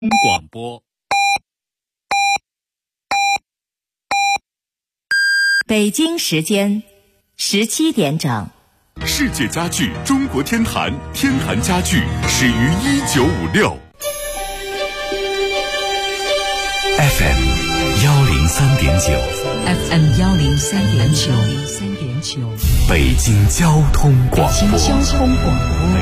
广播。 北京时间17点整。 世界家具中国天坛，天坛家具始于1956。FM 103.9，FM 103.9， 北京交通广播， 北京交通广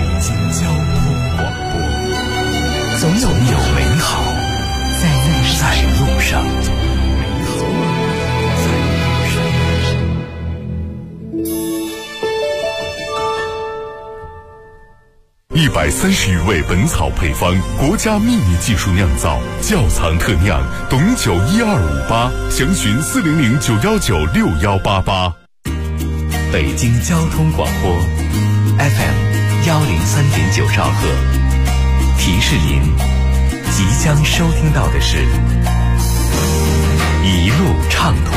播， 总有美好在路上。130余味本草配方，国家秘密技术酿造，窖藏特酿，董酒12588，详询400-919-6188。北京交通广播 FM 103.9兆赫，提示您即将收听到的是一路畅通。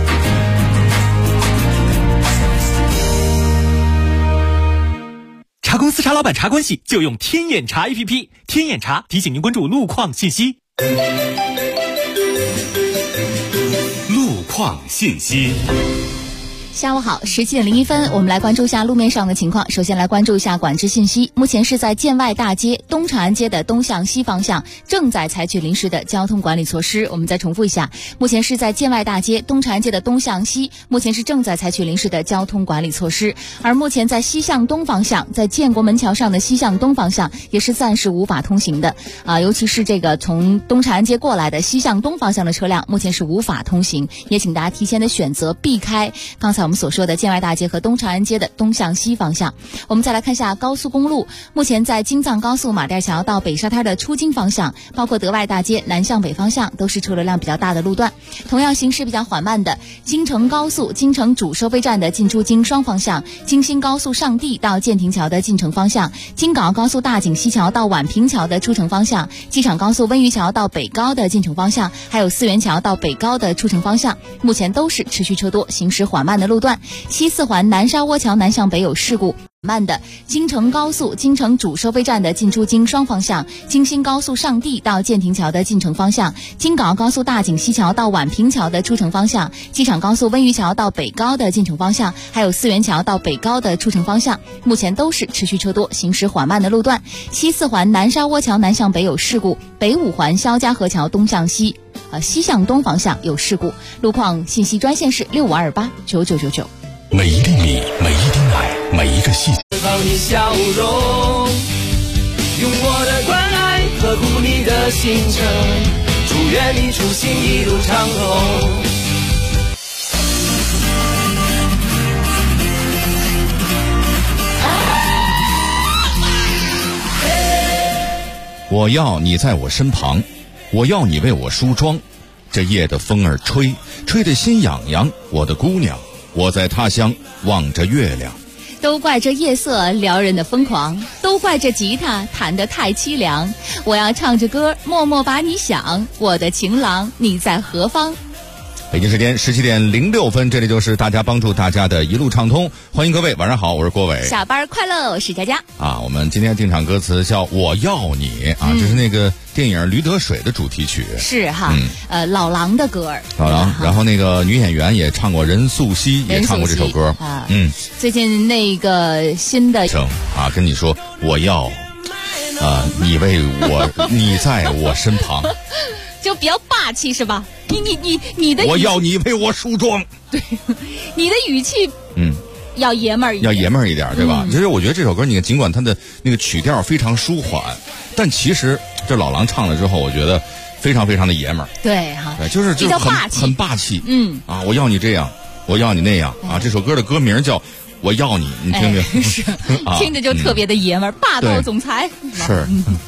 茶公司茶老板茶关系就用天眼查 APP， 天眼查提醒您关注路况信息。 路况信息。 下午好，17点01分，我们来关注一下路面上的情况。首先来关注一下管制信息，目前是在建外大街东长安街的东向西方向正在采取临时的交通管理措施。我们再重复一下，目前是在建外大街东长安街的东向西，目前是正在采取临时的交通管理措施。而目前在西向东方向，在建国门桥上的西向东方向也是暂时无法通行的尤其是这个从东长安街过来的西向东方向的车辆，目前是无法通行，也请大家提前的选择避开刚才我们所说的建外大街和东长安街的东向西方向。我们再来看一下高速公路，目前在京藏高速马甸桥到北沙滩的出京方向，包括德外大街南向北方向都是车流量比较大的路段。同样行驶比较缓慢的京承高速京承主收费站的进出京双方向，京新高速上地到建亭桥的进城方向，京港澳高速大井西桥到宛平桥的出城方向，机场高速温榆桥到北高的进城方向，还有四元桥到北高的出城方向，目前都是持续车多行驶缓慢的路段。西四环南沙窝桥南向北有事故，慢的京承高速京承主收费站的进出京双方向，京新高速上地到建亭桥的进城方向，京港澳高速大井西桥到宛平桥的出城方向，机场高速温榆桥到北高的进城方向，还有四元桥到北高的出城方向，目前都是持续车多行驶缓慢的路段。西四环南沙窝桥南向北有事故，北五环肖家河桥东向西西向东方向有事故。路况信息专线是65289999。 每一粒米，每一滴奶，每一个细节。 放你笑容，用我的关爱呵护你的行程，祝愿你出行一路畅通。 我要你在我身旁，我要你为我梳妆。这夜的风儿吹，吹得心痒痒，我的姑娘，我在他乡望着月亮。 都怪这夜色撩人的疯狂，都怪这吉他弹得太凄凉。我要唱着歌，默默把你想，我的情郎，你在何方？ 北京时间17点06分，这里就是大家帮助大家的一路畅通，欢迎各位，晚上好，我是郭伟。 下班快乐，我是佳佳。 我们今天定场歌词叫我要你这是那个电影《驴得水》的主题曲。 是哈，老狼的歌儿。 老狼，然后那个女演员也唱过，任素汐也唱过这首歌最近那个新的跟你说我要你为我你在我身旁就比较霸气是吧？你的我要你为我梳妆， 对，你的语气要爷们儿一点， 对吧？其实我觉得这首歌，你尽管它的那个曲调非常舒缓，但其实这老狼唱了之后，我觉得非常非常的爷们儿。 对哈， 就是比较霸气， 很霸气。我要你这样，我要你那样这首歌的歌名叫我要你，你听听， 是听着就特别的爷们儿，霸道总裁是，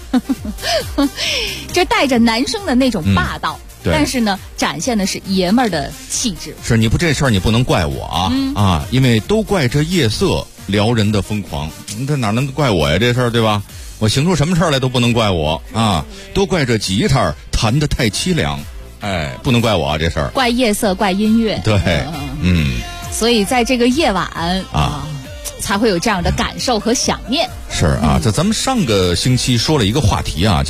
这带着男生的那种霸道。但是呢，展现的是爷们儿的气质。 是你不这事儿，你不能怪我因为都怪这夜色撩人的疯狂，这哪能怪我呀？这事儿对吧？我行出什么事儿来都不能怪我都怪这吉他弹得太凄凉，不能怪我这事儿， 怪夜色，怪音乐。 对， 所以在这个夜晚才会有这样的感受和想念。 是在咱们上个星期说了一个话题叫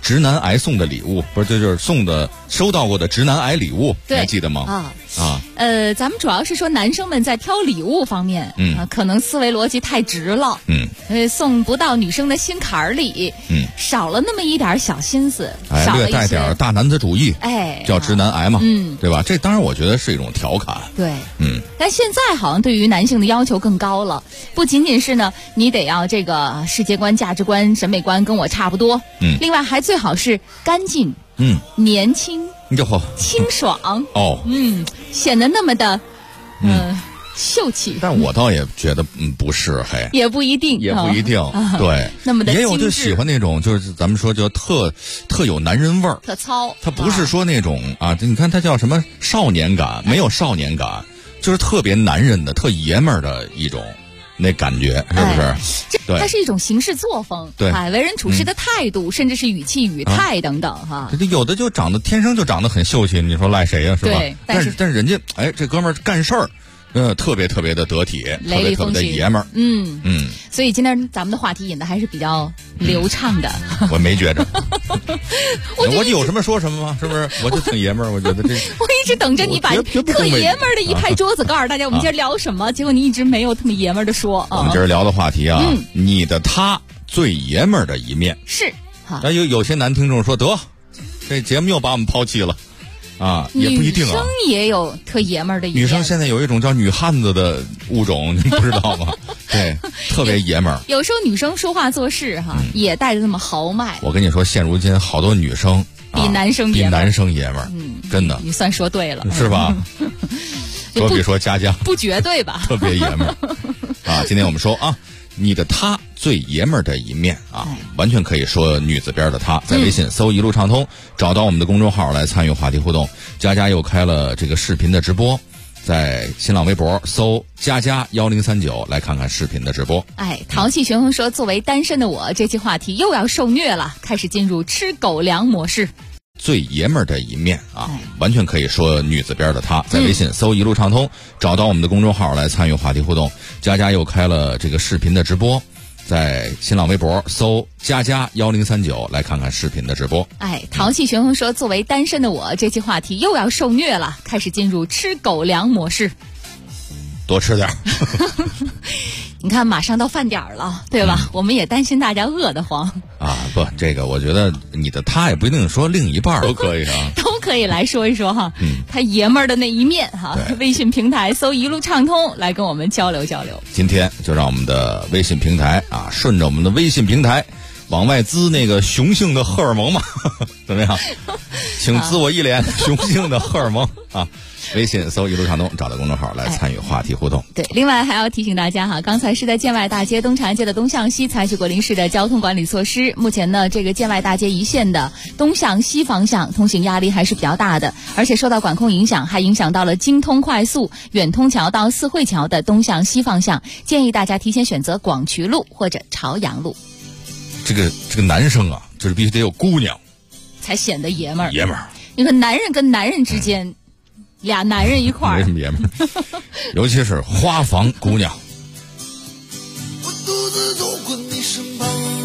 直男癌送的礼物，不是，这就是收到过的直男癌礼物，你还记得吗？ 咱们主要是说男生们在挑礼物方面，可能思维逻辑太直了，送不到女生的心坎儿里，少了那么一点小心思， 略带点大男子主义，叫直男癌嘛，对吧？这当然我觉得是一种调侃， 对，但现在好像对于男性的要求更高了，不仅仅是呢，你得要这个世界观、价值观、审美观跟我差不多，另外还最好是干净，年轻。清爽显得那么的秀气。 但我倒也觉得不是， 也不一定， 对， 那么的也有就喜欢那种，就是咱们说就特有男人味儿， 特糙。 他不是说那种你看他叫什么少年感，没有少年感，就是特别男人的、特爷们儿的一种。那感觉是不是？ 对，它是一种行事作风， 对， 为人处事的态度，甚至是语气语态等等有的就天生就长得很秀气，你说赖谁呀？是吧？但是人家这哥们儿干事儿。特别特别的得体， 雷厉风行， 特别的爷们儿。 所以今天咱们的话题引的还是比较流畅的。 我没觉着，我有什么说什么吗？是不是？我就挺爷们儿，我觉得这。 我一直等着你把特爷们儿的一拍桌子，告诉大家我们今儿聊什么。结果你一直没有特别爷们儿的说。 我们今儿聊的话题你的他最爷们儿的一面是。 有些男听众说得，这节目又把我们抛弃了。也不一定女生也有特爷们儿的一面。 女生现在有一种叫女汉子的物种，你不知道吗？对，特别爷们儿。 有时候女生说话做事也带着那么豪迈。 我跟你说，现如今好多女生比男生爷们儿，真的。 你算说对了， 是吧？所以说佳佳不绝对吧？ 特别爷们儿今天我们说你的他最爷们儿的一面完全可以说女字边的他。在微信搜一路畅通，找到我们的公众号来参与话题互动。佳佳又开了这个视频的直播，在新浪微博搜佳佳1039来看看视频的直播。 淘气旋风说，作为单身的我，这期话题又要受虐了，开始进入吃狗粮模式。 最爷们儿的一面完全可以说女字边的他。在微信搜一路畅通，找到我们的公众号来参与话题互动。佳佳又开了这个视频的直播，在新浪微博搜佳佳1039来看看视频的直播。 淘气旋风说，作为单身的我，这期话题又要受虐了，开始进入吃狗粮模式。 多吃点你看马上到饭点了，对吧？我们也担心大家饿得慌不，这个我觉得你的他也不一定说另一半都可以都可以来说一说他爷们儿的那一面微信平台搜一路畅通来跟我们交流交流。 今天就让我们的微信平台顺着我们的微信平台往外滋那个雄性的荷尔蒙嘛怎么样？请滋我一脸雄性的荷尔蒙微信搜一路畅通，找到公众号来参与话题互动。 对，另外还要提醒大家刚才是在建外大街东长安街的东向西采取过临时的交通管理措施。目前呢，这个建外大街一线的东向西方向通行压力还是比较大的，而且受到管控影响，还影响到了京通快速远通桥到四惠桥的东向西方向，建议大家提前选择广渠路或者朝阳路。 这个男生就是必须得有姑娘， 才显得爷们儿。 爷们儿， 你说男人跟男人之间。俩男人一块儿， 没什么爷们儿，尤其是花房姑娘。 我独自走过你身旁，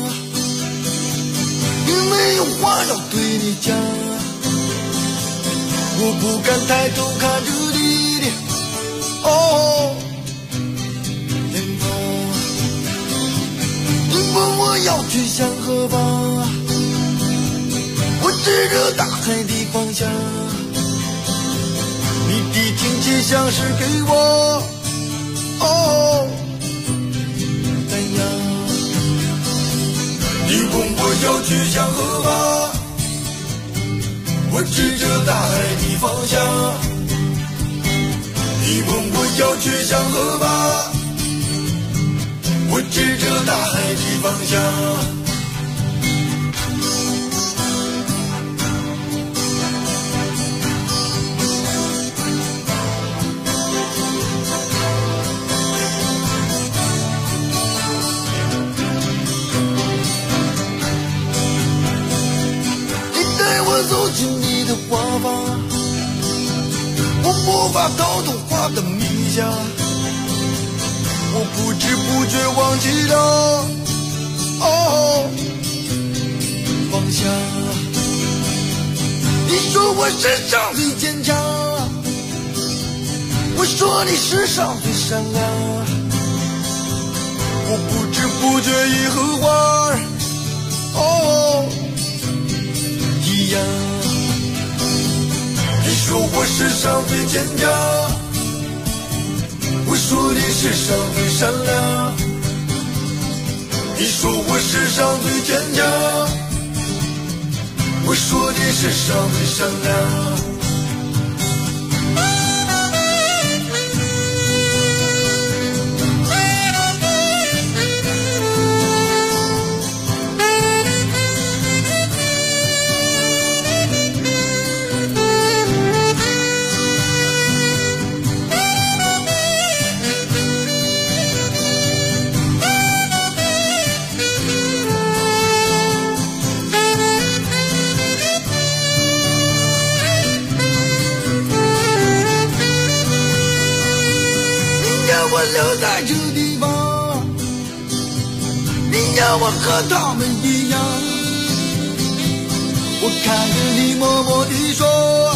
并没有话要对你讲，我不敢抬头看着你的脸庞。你问我要去向何方，我指着大海的方向。你的亲切像是给我赞扬。你问我要去向何方，我指着大海的方向。你问我要去向何方，我指着大海的方向。走进你的花房，我无法逃脱花的迷香，我不知不觉忘记了方向。 说我身上最坚强，我说你世上最善良，我不知不觉已和花儿一样。你说我世上最坚强，我说你世上最善良，你说我世上最坚强，我说你世上最善良。我留在这地方，你要我和他们一样。我看着你默默地说，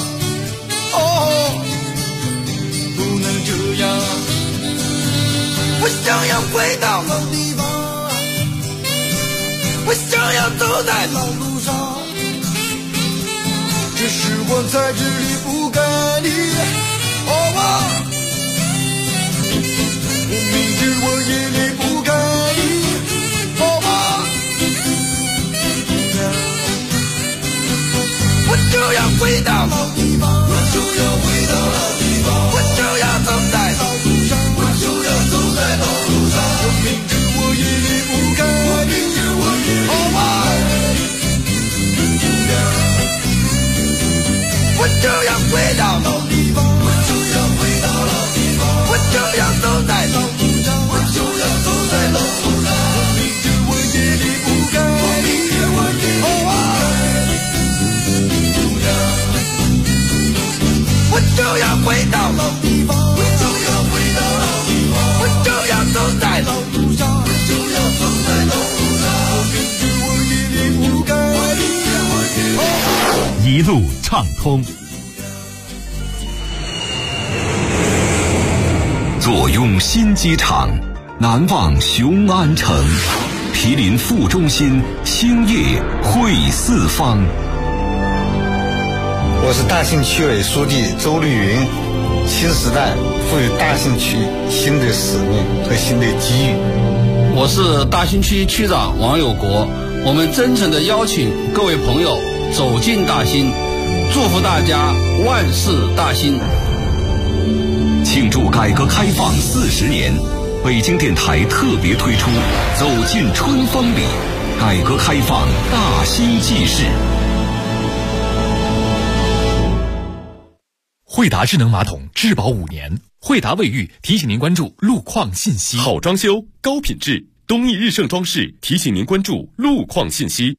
不能这样。我想要回到老地方，我想要走在老路上，只是我在这里不该离。我明知我也离不开你，我就要回到老地方，我就要回到老地方，我就要走在老路上，我就要走在老路上。我明知我也离不开你，我明知我也离不开你，我就要回到老地方，我就要回到老地方，我就要走在老路上，我就要走在老路上。我明知我也离不开你，我明知我也离不开你，我就要回到老地方，我就要回到老地方，我就要走在老路上，我就要走在老路上。我明知我也离不开你， 一路畅通。 坐拥新机场，难忘雄安城，毗邻副中心，兴业汇四方。 我是大兴区委书记周绿云。新时代赋予大兴区新的使命和新的机遇。 我是大兴区区长王有国。我们真诚地邀请各位朋友走进大兴，祝福大家万事大兴。 庆祝改革开放40年，北京电台特别推出走进春风里，改革开放大兴纪事。 惠达智能马桶质保5年，惠达卫浴提醒您关注路况信息。 好装修，高品质，东益日盛装饰提醒您关注路况信息。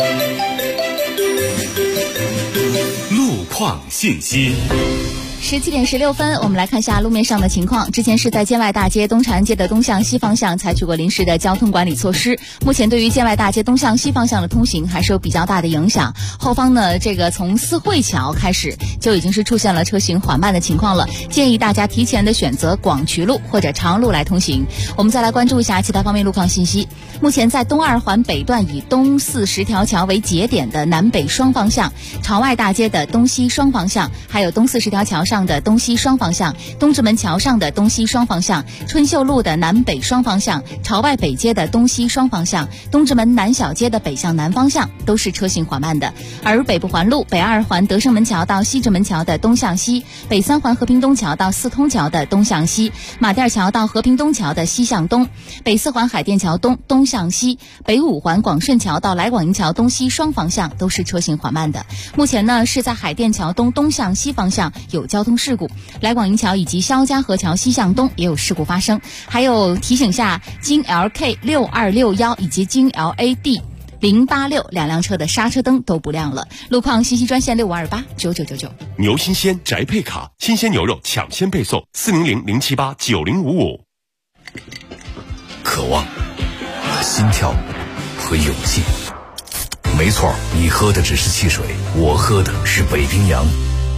路况信息。 17点16分，我们来看一下路面上的情况。之前是在建外大街、东长安街的东向西方向采取过临时的交通管理措施。目前对于建外大街东向西方向的通行还是有比较大的影响。后方呢，这个从四惠桥开始就已经是出现了车行缓慢的情况了，建议大家提前的选择广渠路或者长路来通行。我们再来关注一下其他方面路况信息。目前在东二环北段以东四十条桥为节点的南北双方向，朝外大街的东西双方向，还有东40条桥上的东西双方向，东直门桥上的东西双方向，春秀路的南北双方向，朝外北街的东西双方向，东直门南小街的北向南方向都是车行缓慢的。而北部环路北2环德胜门桥到西直门桥的东向西，北3环和平东桥到四通桥的东向西，马甸桥到和平东桥的西向东，北4环海淀桥东东向西，北5环广顺桥到来广营桥东西双方向都是车行缓慢的。目前呢是在海淀桥东东向西方向有交通事故，来广营桥以及肖家河桥西向东也有事故发生。还有提醒下京 LK 6261以及京 LAD 086两辆车的刹车灯都不亮了。路况信息专线65289999。 牛新鲜宅配卡，新鲜牛肉抢先配送，400-078-9055。 渴望，心跳和勇气。 没错，你喝的只是汽水，我喝的是北冰洋。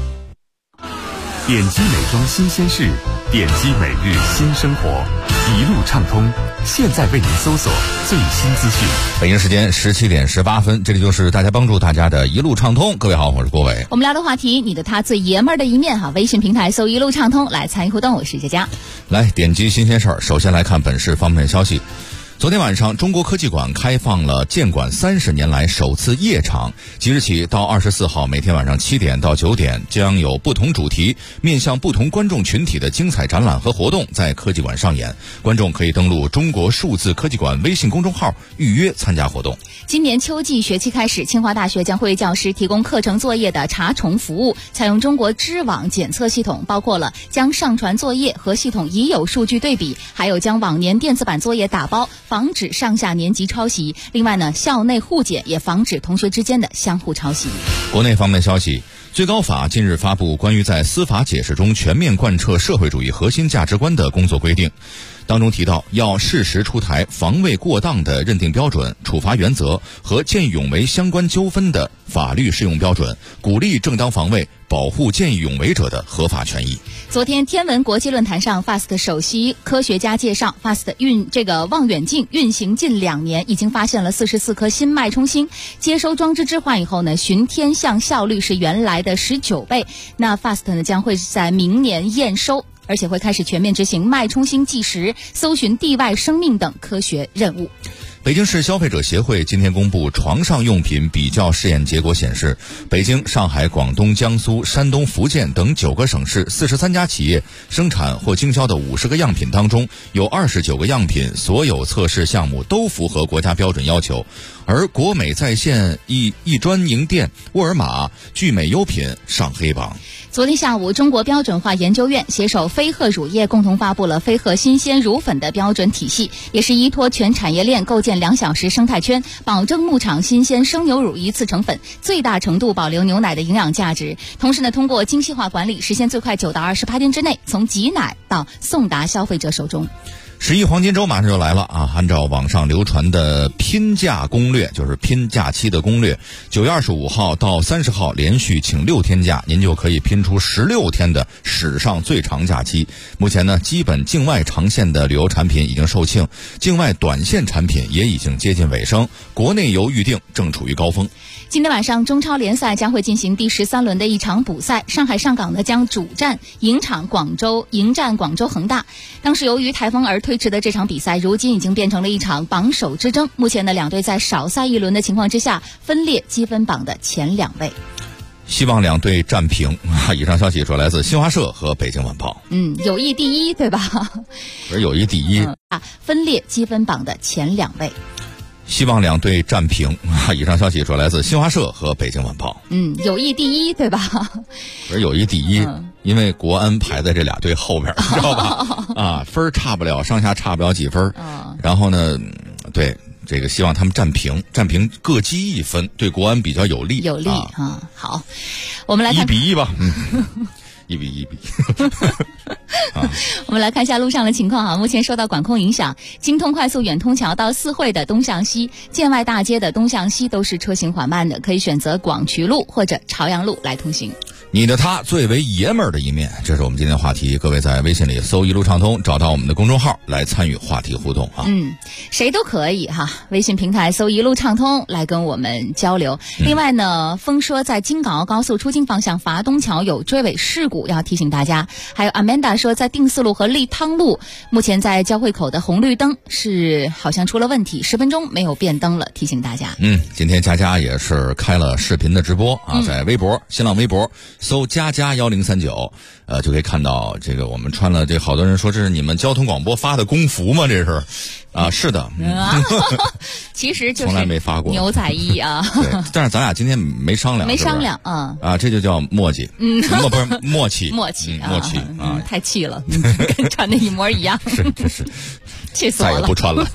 点击美妆新鲜事，点击每日新生活，一路畅通。现在为您搜索最新资讯。 北京时间17点18分，这里就是大家帮助大家的一路畅通。各位好，我是郭伟。 我们聊的话题，你的他最爷们儿的一面哈。微信平台搜一路畅通来参与互动，我是佳佳。 来点击新鲜事儿，首先来看本市方面消息。昨天晚上，中国科技馆开放了建馆30年来首次夜场。即日起到24号，每天晚上7点到9点，将有不同主题、面向不同观众群体的精彩展览和活动在科技馆上演。观众可以登录中国数字科技馆微信公众号预约参加活动。 今年秋季学期开始，清华大学将会为教师提供课程作业的查重服务，采用中国知网检测系统，包括了将上传作业和系统已有数据对比，还有将往年电子版作业打包，防止上下年级抄袭。另外呢，校内互检也防止同学之间的相互抄袭。 国内方面消息，最高法近日发布关于在司法解释中全面贯彻社会主义核心价值观的工作规定，当中提到要适时出台防卫过当的认定标准、处罚原则和见义勇为相关纠纷的法律适用标准，鼓励正当防卫，保护见义勇为者的合法权益。 昨天天文国际论坛上 FAST 首席科学家介绍， FAST 望远镜运行近2年，已经发现了44颗新脉冲星。接收装置置换以后呢，巡天象效率是原来的19倍。那 FAST 呢将会在明年验收，而且会开始全面执行脉冲星计时、搜寻地外生命等科学任务。 北京市消费者协会今天公布床上用品比较试验结果显示，北京、上海、广东、江苏、山东、福建等9个省市43家企业生产或经销的50个样品当中，有29个样品所有测试项目都符合国家标准要求，而国美在线、一专营店、沃尔玛、聚美优品上黑榜。 昨天下午，中国标准化研究院携手飞鹤乳业共同发布了飞鹤新鲜乳粉的标准体系，也是依托全产业链构建2小时生态圈，保证牧场新鲜生牛乳一次成粉，最大程度保留牛奶的营养价值。同时呢，通过精细化管理，实现最快9到28天之内从挤奶到送达消费者手中。 11黄金周马上就来了啊！按照网上流传的拼假攻略，就是拼假期的攻略，9月25号到30号连续请6天假，您就可以拼出16天的史上最长假期。目前呢，基本境外长线的旅游产品已经售罄，境外短线产品也已经接近尾声，国内游预订正处于高峰。 今天晚上中超联赛将会进行第13轮的一场补赛，上海上港呢将主战迎战广州恒大。当时由于台风而推迟的这场比赛，如今已经变成了一场榜首之争。目前呢，两队在少赛一轮的情况之下，分列积分榜的前2位。 希望两队战平。以上消息说来自新华社和北京晚报。 友谊第一，对吧？ 不是友谊第一， 分列积分榜的前2位。 希望两队战平。以上消息说来自新华社和北京晚报。 友谊第一，对吧？ 不是友谊第一，因为国安排在这俩队后边，知道吧？分差不了，上下差不了几分。然后呢，对这个希望他们战平各积1分，对国安比较有利。 好，我们来看 1比1吧。1比1。 我们来看一下路上的情况啊。目前受到管控影响，京通快速远通桥到四惠的东向西、建外大街的东向西都是车行缓慢的，可以选择广渠路或者朝阳路来通行。 你的他最为爷们儿的一面，这是我们今天的话题。各位在微信里搜一路畅通，找到我们的公众号来参与话题互动啊。 谁都可以哈，微信平台搜一路畅通来跟我们交流。另外呢，风说在京港澳高速出京方向华东桥有追尾事故，要提醒大家。还有 Amanda 说在定四路和利汤路目前在交汇口的红绿灯是好像出了问题，10分钟没有变灯了，提醒大家。 今天佳佳也是开了视频的直播啊，在微博、新浪微博搜佳佳1039，就可以看到这个我们穿了这好多人说这是你们交通广播发的工服吗？这是啊，是的， 其实就是从来没发过牛仔衣啊。 对，但是咱俩今天没商量，这就叫默契，不是默契， 默契啊， 太气了，跟穿的一模一样， 是， 气死我了， 再也不穿了。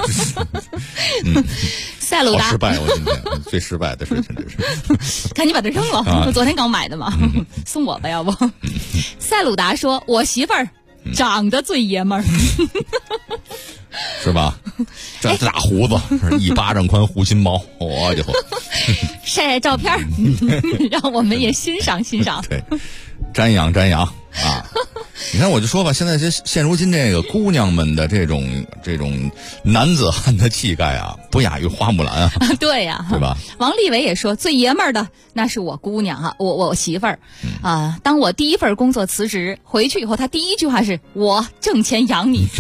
赛鲁达， 好失败，我今天最失败的事情这是。 看你把它扔了，我昨天刚买的嘛，送我吧，要不。赛鲁达说：“我媳妇儿长得最爷们儿。” 是吧？这大胡子，1巴掌宽护心毛，我家伙！ 晒晒照片让我们也欣赏欣赏。 对，瞻仰啊！你看，我就说吧，现在现如今这个姑娘们的这种男子汉的气概啊，不亚于花木兰啊。 对呀， 对吧？ 王立伟也说，最爷们儿的那是我姑娘啊，我媳妇儿啊。当我第一份工作辞职回去以后，她第一句话是我挣钱养你。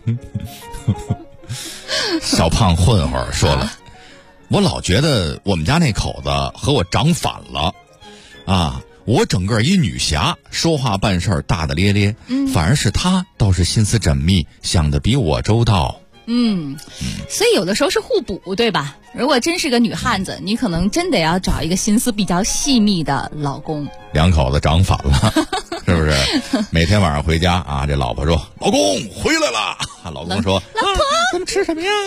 小胖混混说了，我老觉得我们家那口子和我长反了啊。我整个一女侠，说话办事大大咧咧，反而是她倒是心思缜密，想得比我周到。 所以有的时候是互补，对吧？如果真是个女汉子，你可能真得要找一个心思比较细密的老公。 两口子长反了，是不是？每天晚上回家啊，这老婆说：“老公回来了。”老公说：“ 老婆， 咱们吃什么呀？”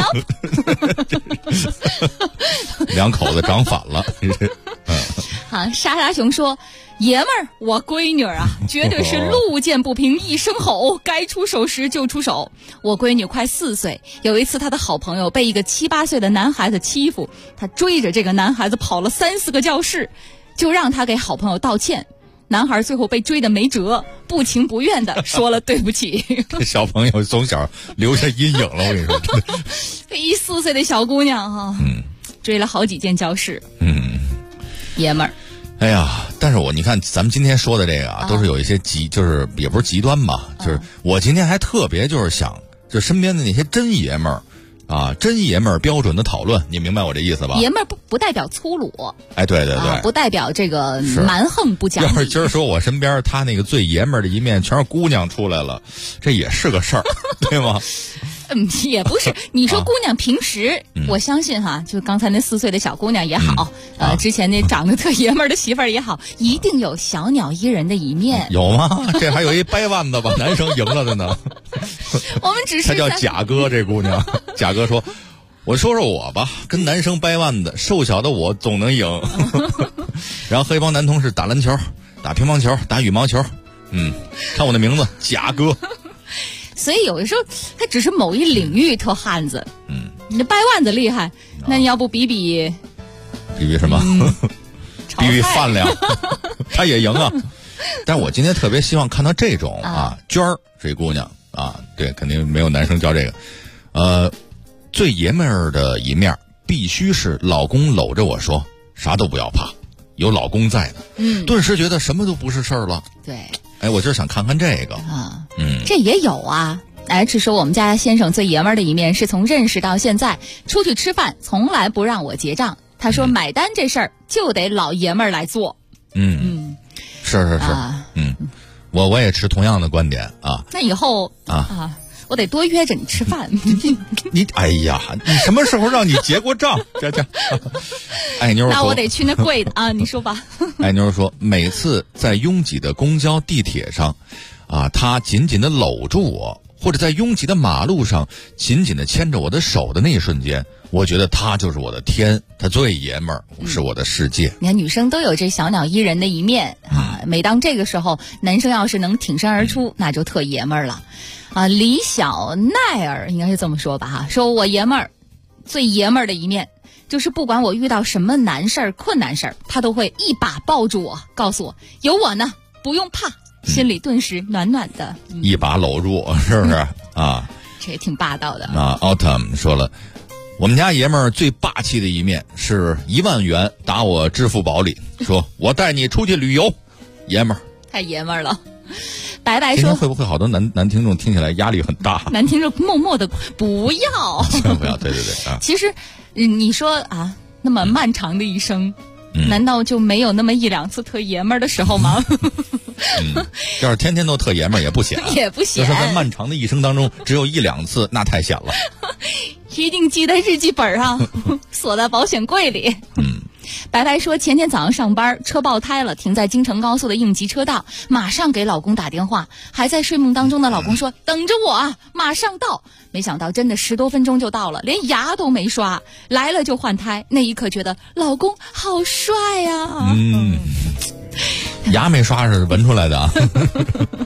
老婆， 两口子长反了。 啊，沙熊说：“爷们儿，我闺女啊，绝对是路见不平一声吼，该出手时就出手。我闺女快4岁，有一次她的好朋友被一个7、8岁的男孩子欺负，她追着这个男孩子跑了3、4个教室，就让他给好朋友道歉。男孩最后被追得没辙，不情不愿的说了对不起。 这小朋友从小留下阴影了，我跟你说。 这1、4岁的小姑娘哈，追了好几间教室，爷们儿。 哎呀，但是你看咱们今天说的这个啊，都是有一些就是也不是极端吧，就是我今天还特别就是想，就身边的那些真爷们儿啊，真爷们儿标准的讨论，你明白我这意思吧？ 爷们儿不代表粗鲁， 哎，对对对， 不代表这个蛮横不讲理。 要是今儿说我身边他那个最爷们儿的一面全是姑娘出来了，这也是个事儿，对吗？ 也不是。你说姑娘平时，我相信哈，就刚才那4岁的小姑娘也好，之前那长得特爷们儿的媳妇儿也好，一定有小鸟依人的一面。 有吗？这还有一掰腕子把男生赢了的呢。 我们只是他叫贾哥，这姑娘。贾哥说：“我说说我吧，跟男生掰腕子，瘦小的我总能赢。”然后和一帮男同事打篮球、打乒乓球、打羽毛球。看我的名字贾哥。 所以有的时候他只是某一领域特汉子，你的掰腕子厉害，那你要不比什么？比饭量，他也赢啊。但是我今天特别希望看到这种娟儿这姑娘啊，对，肯定没有男生叫这个，最爷们儿的一面必须是老公搂着我说啥都不要怕，有老公在的，顿时觉得什么都不是事儿了。 对。 哎，我就是想看看这个这也有啊。只说我们家先生最爷们儿的一面是从认识到现在，出去吃饭从来不让我结账，他说买单这事儿就得老爷们儿来做。 是，我也持同样的观点啊。 那以后我得多约着你吃饭。 你哎呀，你什么时候让你结过账？这，爱妞说， 那我得去那贵的啊，你说吧。 爱妞说，每次在拥挤的公交、地铁上，他紧紧地搂住我，或者在拥挤的马路上紧紧地牵着我的手的那一瞬间，我觉得他就是我的天，他最爷们儿，是我的世界。 你看，女生都有这小鸟依人的一面啊。每当这个时候，男生要是能挺身而出，那就特爷们儿了。李小奈儿应该是这么说吧哈，说我爷们儿最爷们儿的一面，就是不管我遇到什么难事儿、困难事儿，他都会一把抱住我，告诉我有我呢，不用怕，心里顿时暖暖的。 一把搂住我，是不是啊？ 这也挺霸道的。 Autumn 说了，我们家爷们儿最霸气的一面是1万元打我支付宝里，说我带你出去旅游，爷们儿太爷们儿了。白白说， 今天会不会好多男听众听起来压力很大？ 男听众默默的不要， 不要，对啊。 其实你说那么漫长的一生，难道就没有那么1、2次特爷们儿的时候吗？ 要是天天都特爷们儿也不显， 也不显。 要是在漫长的一生当中只有1、2次，那太显了。 一定记在日记本上，锁在保险柜里。白白说，前天早上上班，车爆胎了，停在京承高速的应急车道，马上给老公打电话，还在睡梦当中的老公说等着我啊，马上到。没想到真的10多分钟就到了，连牙都没刷，来了就换胎。那一刻觉得老公好帅啊。 牙没刷是闻出来的啊。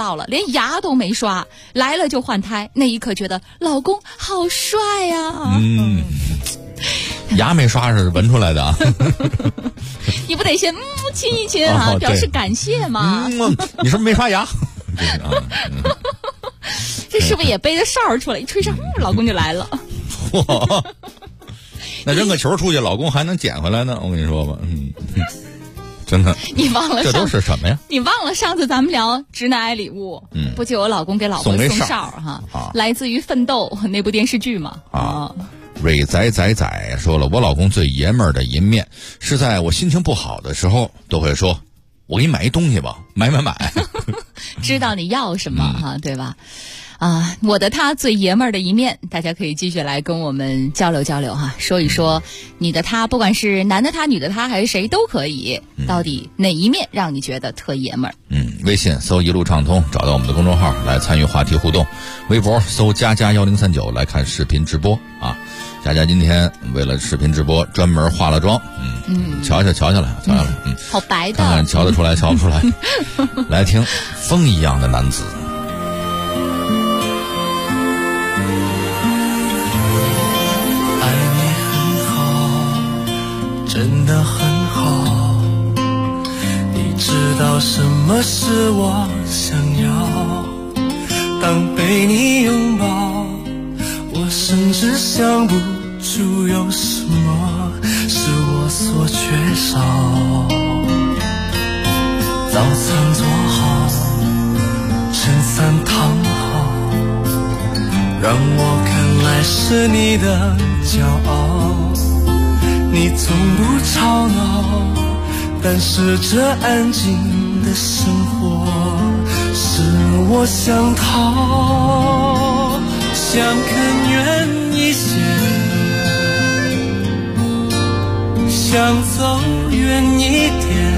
到了，连牙都没刷，来了就换胎。那一刻觉得老公好帅呀！ 牙没刷是闻出来的啊。 你不得先亲一亲啊，表示感谢吗？ 你是不是没刷牙？ 这是不是也背着哨出来一吹哨，老公就来了？ 那扔个球出去，老公还能捡回来呢。我跟你说吧，真的。 你忘了这都是什么呀？ 你忘了上次咱们聊直男爱礼物，不就我老公给老婆送哨哈？来自于《奋斗》那部电视剧嘛。 蕊仔说了，我老公最爷们儿的一面是在我心情不好的时候都会说，我给你买一东西吧，买。 知道你要什么哈，对吧？我的他最爷们儿的一面，大家可以继续来跟我们交流交流哈，说一说你的他，不管是男的他、女的他还是谁都可以，到底哪一面让你觉得特爷们儿？ 微信搜一路畅通，找到我们的公众号来参与话题互动；微博搜++1039来看视频直播啊。佳佳今天为了视频直播专门化了妆，瞧了， 好白的， 看看瞧得出来瞧不出来。来听风一样的男子。 爱你很好，真的很好，你知道什么是我想要，当被你拥抱，我甚至想不出有什么是我所缺少。早餐做好，衬衫烫好，让我看来是你的骄傲。你从不吵闹，但是这安静的生活是我想逃。想更远一些，想走远一点，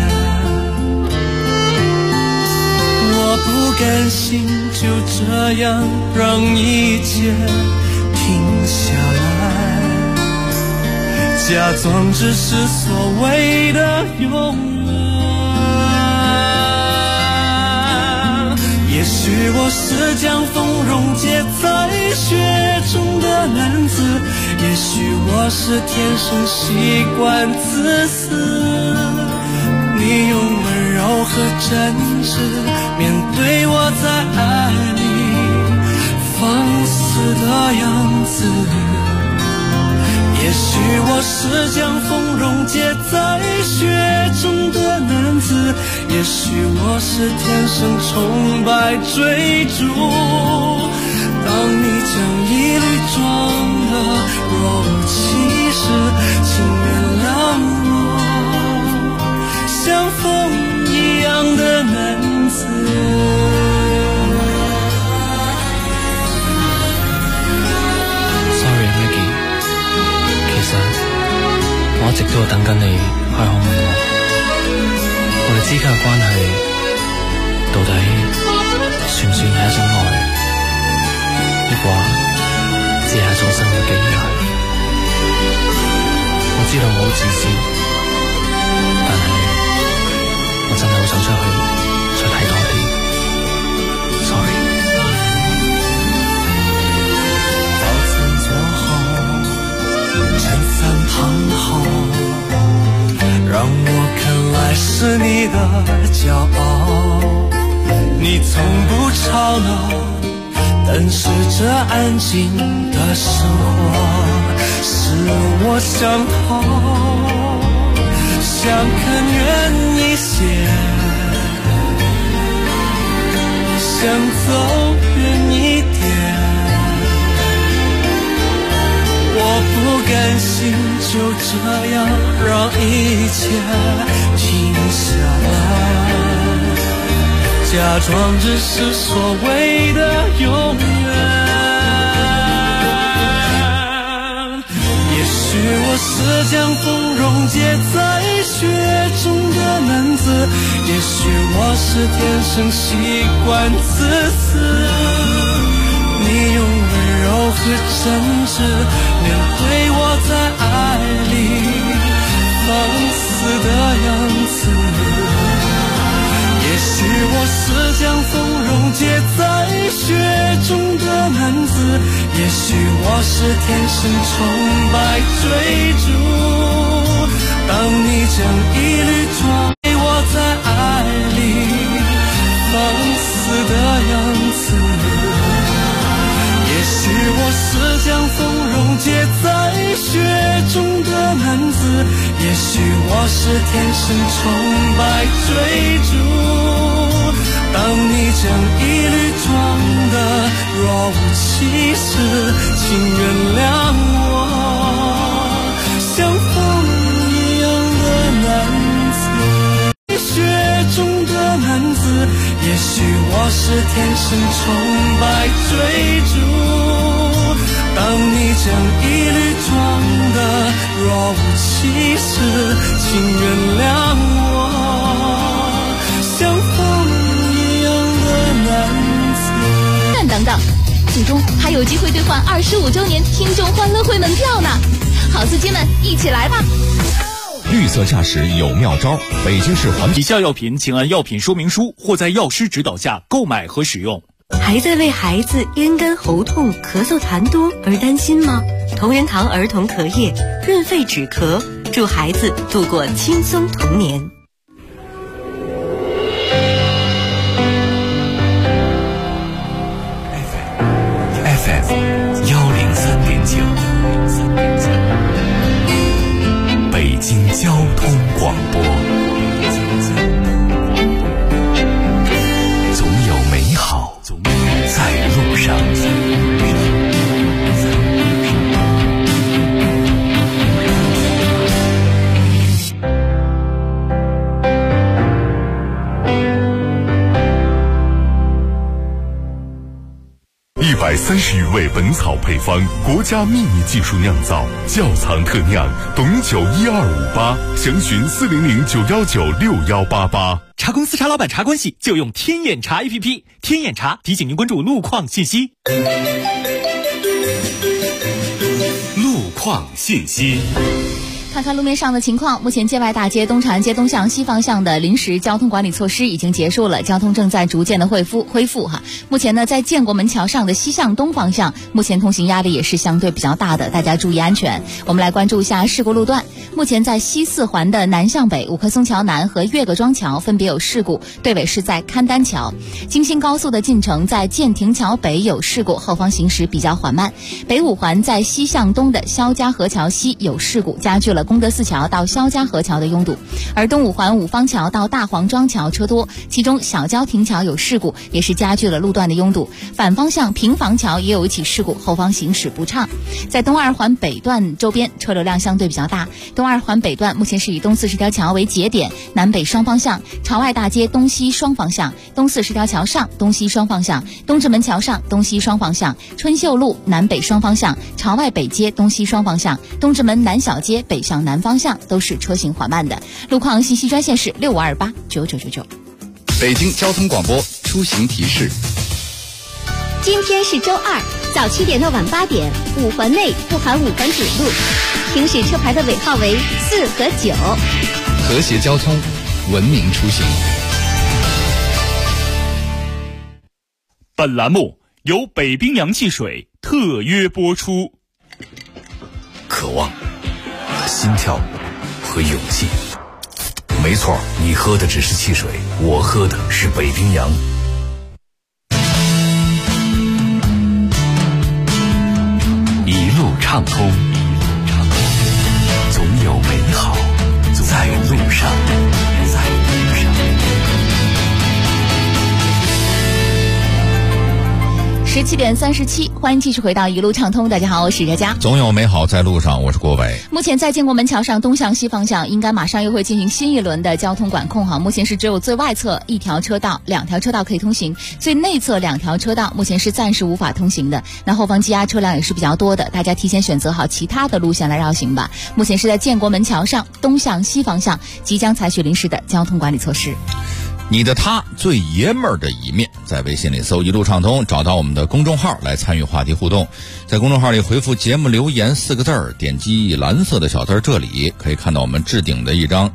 我不甘心就这样让一切停下来，假装只是所谓的永远。也许我是将风溶解在雪中的男子，也许我是天生习惯自私，你用温柔和真挚面对我在爱里放肆的样子。也许我是将风溶解在雪中的男子，也许我是天生崇拜追逐，当你将一缕装得若无其事，请原谅我像风一样的男子。我一直都等緊你開口問我哋之間嘅關係到底算唔算係一種愛，抑或只係一種生活嘅依賴。我知道我好自私，但係我真係好想出去再睇多啲。Sorry。早餐做好，襯衫燙好，讓我看來是你的驕傲。你從不吵鬧，但是這安靜的生活是我想逃。想看遠一些，想走遠一點，我不甘心就這樣讓一切停下來，假裝只是所謂的永遠。也許我是將風溶解在雪中的男子，也許我是天生習慣自私，你用溫柔和真摯面對我在愛裡放肆的樣子。也許我是將風溶解也许我是天生崇拜追逐，当你将一缕装给我在爱里放肆的样子，也许我是将风溶解在雪中的男子，也许我是天生崇拜追逐，当你将一缕装的若无其事，请原谅我像风一样的男子，雪中的男子，也许我是天生崇拜追逐，当你将一缕装的若无其事，请原谅我像风一样的男子。 等等，最终还有机会兑换25周年听众欢乐会门票呢！好司机们，一起来吧！ 绿色驾驶有妙招，北京市环以下药品请按药品说明书或在药师指导下购买和使用。 还在为孩子咽干喉痛、咳嗽痰多而担心吗？同仁堂儿童咳液润肺止咳，助孩子度过轻松童年。 FM 103.9，北京交通广播。总有美好在路上。 130余味本草配方，国家秘密技术酿造，窖藏特酿，董酒12588，详询400-919-6188。 茶公司茶老板茶关系就用天眼查 APP， 天眼查提醒您关注路况信息。 路况信息。 看看路面上的情况，目前建外大街东长安街东向西方向的临时交通管理措施已经结束了，交通正在逐渐的恢复哈。目前呢，在建国门桥上的西向东方向，目前通行压力也是相对比较大的，大家注意安全。我们来关注一下事故路段。目前在西四环的南向北五棵松桥南和岳各庄桥分别有事故，队尾是在勘丹桥。京新高速的进城在建亭桥北有事故，后方行驶比较缓慢。北五环在西向东的肖家河桥西有事故，加剧了功德寺桥到肖家河桥的拥堵，而东五环五方桥到大黄庄桥车多，其中小郊亭桥有事故，也是加剧了路段的拥堵。反方向平房桥也有一起事故，后方行驶不畅。在东二环北段周边车流量相对比较大，东二环北段目前是以东40条桥为节点，南北双方向，朝外大街东西双方向，东40条桥上东西双方向，东直门桥上东西双方向，春秀路南北双方向，朝外北街东西双方向，东直门南小街北向南方向都是车行缓慢的。路况信息专线是65289999。 北京交通广播出行提示。 今天是周二，早7点到晚8点，五环内不含五环主路，行驶车牌的尾号为4和9。 和谐交通，文明出行。 本栏目由北冰洋汽水特约播出。 渴望、心跳和勇气。没错，你喝的只是汽水，我喝的是北冰洋。一路畅通，总有美好在路上。 17点37，欢迎继续回到一路畅通。大家好，我是佳佳。 总有美好在路上，我是郭伟。 目前在建国门桥上东向西方向，应该马上又会进行新一轮的交通管控哈。目前是只有最外侧1条车道、2条车道可以通行，最内侧2条车道目前是暂时无法通行的。那后方积压车辆也是比较多的，大家提前选择好其他的路线来绕行吧。目前是在建国门桥上东向西方向，即将采取临时的交通管理措施。 你的他最爷们儿的一面，在微信里搜一路畅通，找到我们的公众号来参与话题互动。在公众号里回复节目留言4个字儿，点击蓝色的小字这里可以看到我们置顶的一张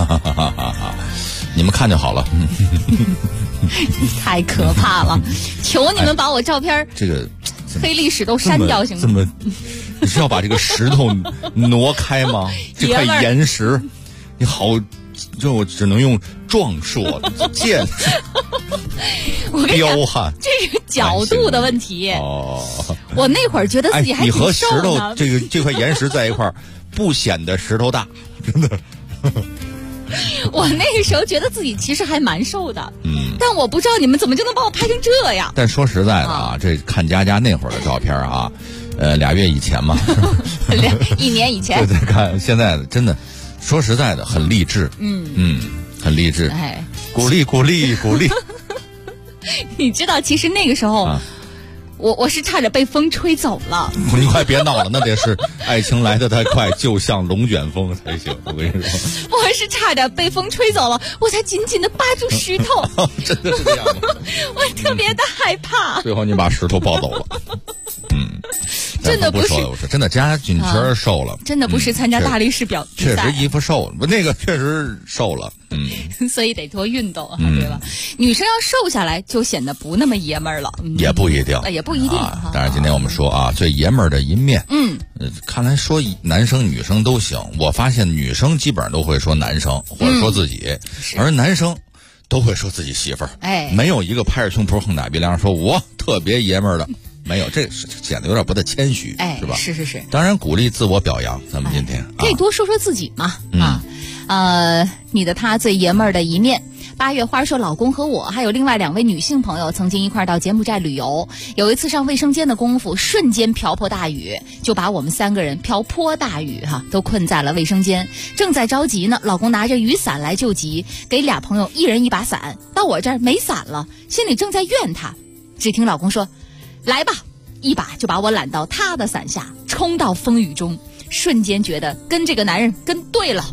你们看就好了太可怕了求你们把我照片这个黑历史都删掉行吗？ 这么，你是要把这个石头挪开吗？这块岩石，你好，就我只能用壮硕、健、彪悍。 这是角度的问题。 哦， 我那会儿觉得自己还你和挺瘦石头呢。 这块岩石在一块儿，不显得石头大，真的。 我那个时候觉得自己其实还蛮瘦的，但我不知道你们怎么就能把我拍成这样。 但说实在的啊，这看佳佳那会儿的照片啊，2月以前嘛 ，1年以前。 对，看现在的真的，说实在的很励志，很励志， 哎， 鼓励鼓励鼓励。 你知道，其实那个时候。我是差点被风吹走了。 你快别闹了，那得是爱情来得太快，就像龙卷风才行。我跟你说， 我是差点被风吹走了，我才紧紧地扒住石头。 真的是这样吗？ 我特别的害怕。 最后你把石头抱走了。 真的不是， 真的，佳俊确瘦了， 真的不是参加大力士比赛， 确实衣服瘦了，那个确实瘦了， 所以得多运动，对吧？女生要瘦下来，就显得不那么爷们儿了， 也不一定， 也不一定。 当然，今天我们说啊，最爷们儿的一面，看来说男生女生都行。我发现女生基本上都会说男生，或者说自己，而男生都会说自己媳妇儿。 哎， 没有一个拍着胸脯横打鼻梁说我特别爷们儿的。没有，这显得有点不太谦虚，是吧？ 是。 当然鼓励自我表扬，咱们今天可以多说说自己嘛，你的他最爷们儿的一面。8月花说，老公和我还有另外2位女性朋友曾经一块到柬埔寨旅游，有一次上卫生间的功夫，瞬间瓢泼大雨，就把我们3个人瓢泼大雨都困在了卫生间。正在着急呢，老公拿着雨伞来救急，给俩朋友1人1把伞，到我这儿没伞了，心里正在怨他，只听老公说，来吧，一把就把我揽到他的伞下，冲到风雨中，瞬间觉得跟这个男人跟对了。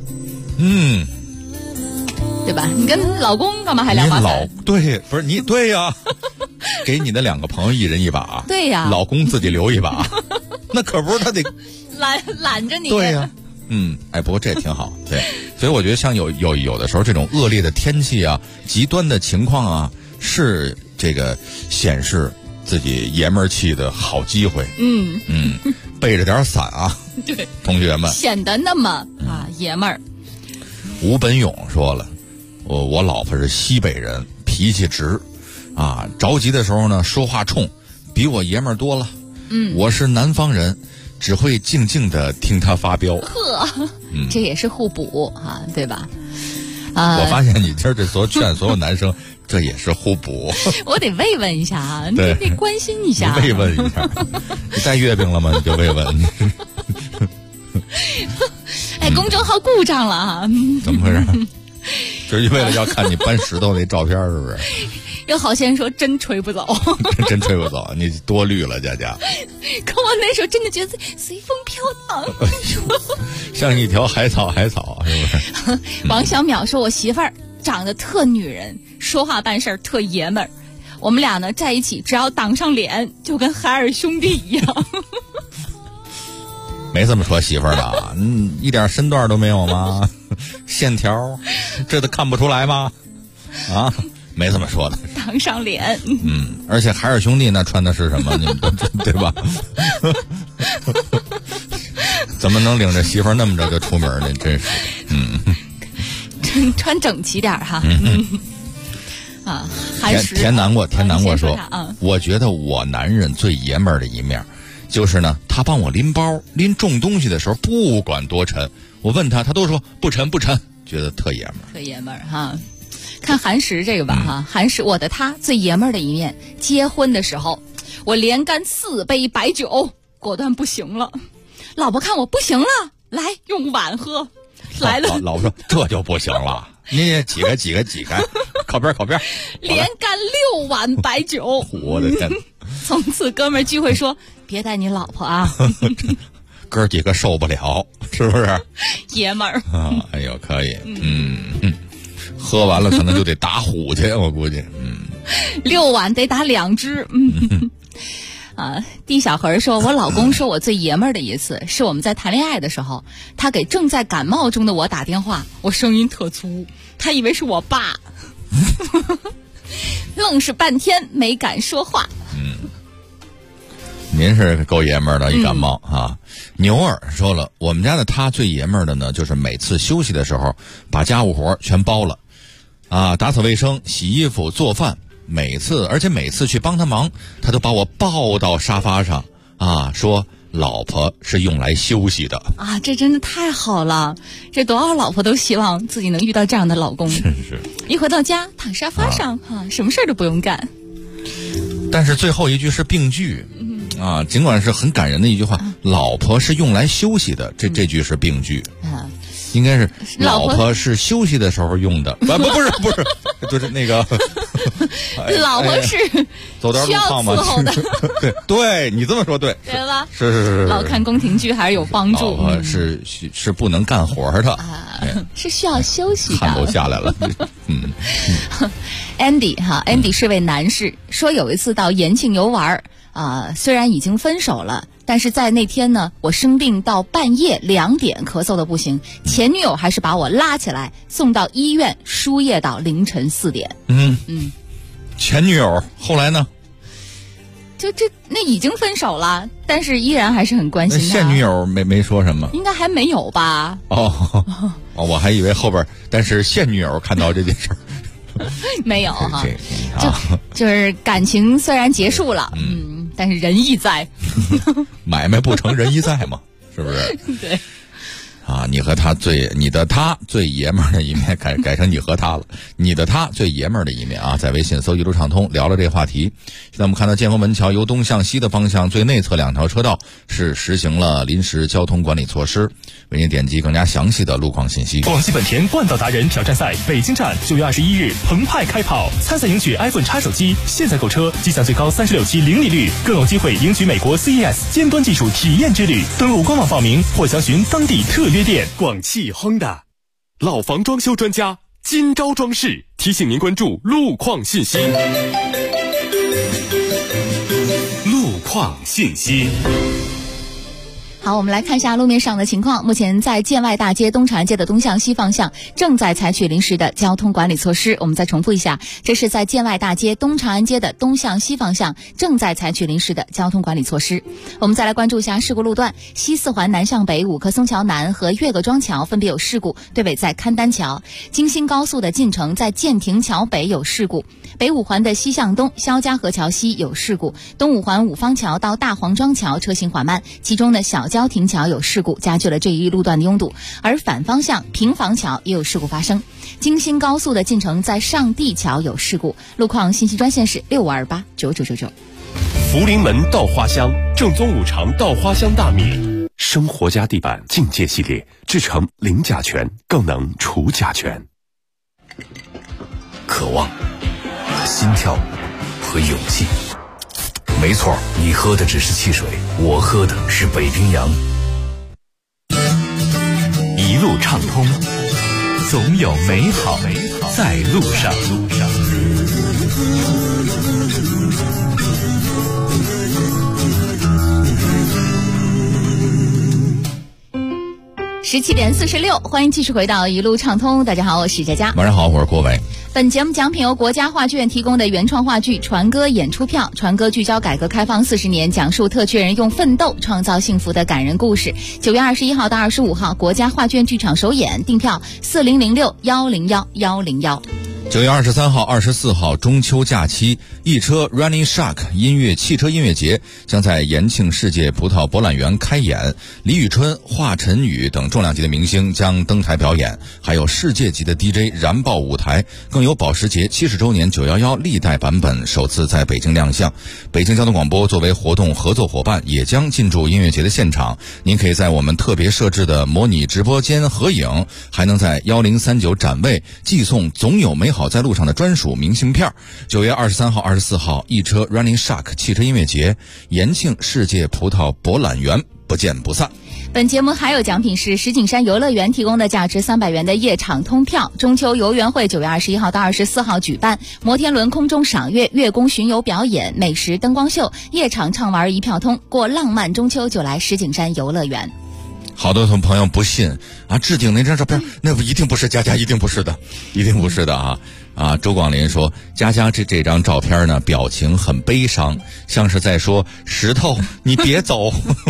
对吧？你跟老公干嘛还2把伞？ 对，不是你对呀，给你的2个朋友1人1把， 对呀， 老公自己留1把，那可不是他得揽着你。 对呀，不过这也挺好，对，所以我觉得像有的时候这种恶劣的天气啊、极端的情况啊，是这个显示自己爷们儿气的好机会。背着点伞啊， 对， 同学们显得那么爷们儿。 吴本勇说了，我老婆是西北人，脾气直啊，着急的时候呢说话冲，比我爷们儿多了。我是南方人，只会静静的听他发飙。这也是互补啊，对吧？ 我发现你今儿这劝所有男生，这也是互补。 我得慰问一下啊，你得关心一下。 慰问一下，你带月饼了吗？你就慰问。 公众号故障了啊！ 怎么回事？就是为了要看你搬石头那照片，是不是？ 有好些人说真吹不走， 真吹不走，你多虑了，佳佳。 可我那时候真的觉得随风飘荡， 像一条海草，是不是？ 王小淼说，我媳妇儿长得特女人，说话办事特爷们儿。我们俩呢在一起，只要挡上脸，就跟海尔兄弟一样。 没这么说媳妇儿的，一点身段都没有吗？线条，这都看不出来吗？啊，没这么说的。 挡上脸。 而且海尔兄弟那穿的是什么？你们对吧？怎么能领着媳妇儿那么着就出门呢？真是， 穿整齐点哈。 田南过说，我觉得我男人最爷们儿的一面。就是呢，他帮我拎包、拎重东西的时候，不管多沉，我问他，他都说不沉，觉得特爷们儿。 特爷们儿哈，看韩石这个吧哈，韩石我的他最爷们儿的一面，结婚的时候，我连干4杯白酒，果断不行了，老婆看我不行了，来用碗喝，来了， 老婆说这就不行了，你挤开，靠边， 连干6碗白酒， 我的天！ 从此哥们儿聚会说。别带你老婆啊！ 哥几个受不了，是不是？ 爷们儿啊！哎呦，可以，喝完了可能就得打虎去，我估计 ，6碗得打2只，D 小何说，我老公说我最爷们儿的一次，是我们在谈恋爱的时候，他给正在感冒中的我打电话，我声音特粗，他以为是我爸，愣是半天没敢说话。 您是够爷们儿的，一感冒啊。牛儿说了，我们家的他最爷们儿的呢，就是每次休息的时候把家务活全包了啊，打扫卫生、洗衣服、做饭，而且每次去帮他忙，他都把我抱到沙发上啊，说老婆是用来休息的啊，这真的太好了！这多少老婆都希望自己能遇到这样的老公。 是一回到家躺沙发上什么事儿都不用干。 但是最后一句是病句啊，尽管是很感人的一句话，老婆是用来休息的，这句是病句啊。应该是老婆是休息的时候用的，不是，就是那个老婆是走道路况嘛，对，你这么说对吧？ 是， 老看宫廷剧还是有帮助。 老婆是不能干活的是需要休息的。 汗都下来了。 Andy 是位男士，说有一次到延庆游玩虽然已经分手了，但是在那天呢，我生病到半夜2点，咳嗽的不行，前女友还是把我拉起来送到医院输液到凌晨4点。 前女友后来呢？ 那已经分手了，但是依然还是很关心他。 现女友没说什么？ 应该还没有吧？ 我还以为后边，但是现女友看到这件事儿没有哈，就是感情虽然结束了，但是人亦在。 买卖不成仁义在嘛，是不是？ 对。 你的他最爷们儿的一面改成你和他了，你的他最爷们儿的一面啊，在微信搜一路畅通聊了这个话题。现在我们看到建丰门桥由东向西的方向最内侧2条车道是实行了临时交通管理措施，为您点击更加详细的路况信息。 广汽本田冠道达人挑战赛北京站9月21日澎湃开跑，参赛赢取 iPhone X 手机，现在购车即享最高36期零利率，更有机会赢取美国 CES 尖端技术体验之旅。登录官网报名或详询当地特约店。广汽 Honda 老房装修专家金招装饰提醒您关注路况信息。路况信息。 好，我们来看一下路面上的情况。目前在建外大街东长安街的东向西方向正在采取临时的交通管理措施。我们再重复一下，这是在建外大街东长安街的东向西方向正在采取临时的交通管理措施。我们再来关注一下事故路段，西四环南向北五棵松桥南和岳各庄桥分别有事故，对北在勘丹桥。京新高速的进城在建亭桥北有事故，北五环的西向东肖家河桥西有事故，东五环五方桥到大黄庄桥车行缓慢，其中的小交亭桥有事故，加剧了这一路段的拥堵。而反方向平房桥也有事故发生。京新高速的进城在上地桥有事故。路况信息专线是65289999。 福临门稻花香，正宗五常稻花香大米，生活家地板境界系列，制成零甲醛，更能除甲醛。 渴望、心跳和勇气。没错，你喝的只是汽水，我喝的是北冰洋。一路畅通，总有美好在路上。 17点46，欢迎继续回到一路畅通。大家好，我是佳佳。 晚上好，我是郭伟。 本节目奖品由国家话剧院提供的原创话剧《船歌》演出票。船歌聚焦改革开放40年，讲述特区人用奋斗创造幸福的感人故事。9月21号到25号，国家话剧院剧场首演，订票4006101101。 9月23号、24号中秋假期，一车 Running Shark 汽车音乐节将在延庆世界葡萄博览园开演，李宇春、华晨宇等重量级的明星将登台表演，还有世界级的 DJ 燃爆舞台，更有保时捷70周年911历代版本首次在北京亮相。北京交通广播作为活动合作伙伴，也将进驻音乐节的现场。您可以在我们特别设置的模拟直播间合影，还能在1039展位寄送总有美好在路上的专属明信片。9月23号、24号，一车 Running Shark 汽车音乐节，延庆世界葡萄博览园，不见不散。 本节目还有奖品是石景山游乐园提供的价值300元的夜场通票。中秋游园会9月21号到24号举办，摩天轮空中赏月、月宫巡游表演、美食灯光秀、夜场畅玩一票通，过浪漫中秋就来石景山游乐园。 好多朋友不信啊，置顶那张照片，那一定不是佳佳，一定不是的，一定不是的啊！啊，周广林说，佳佳这张照片呢，表情很悲伤，像是在说石头，你别走。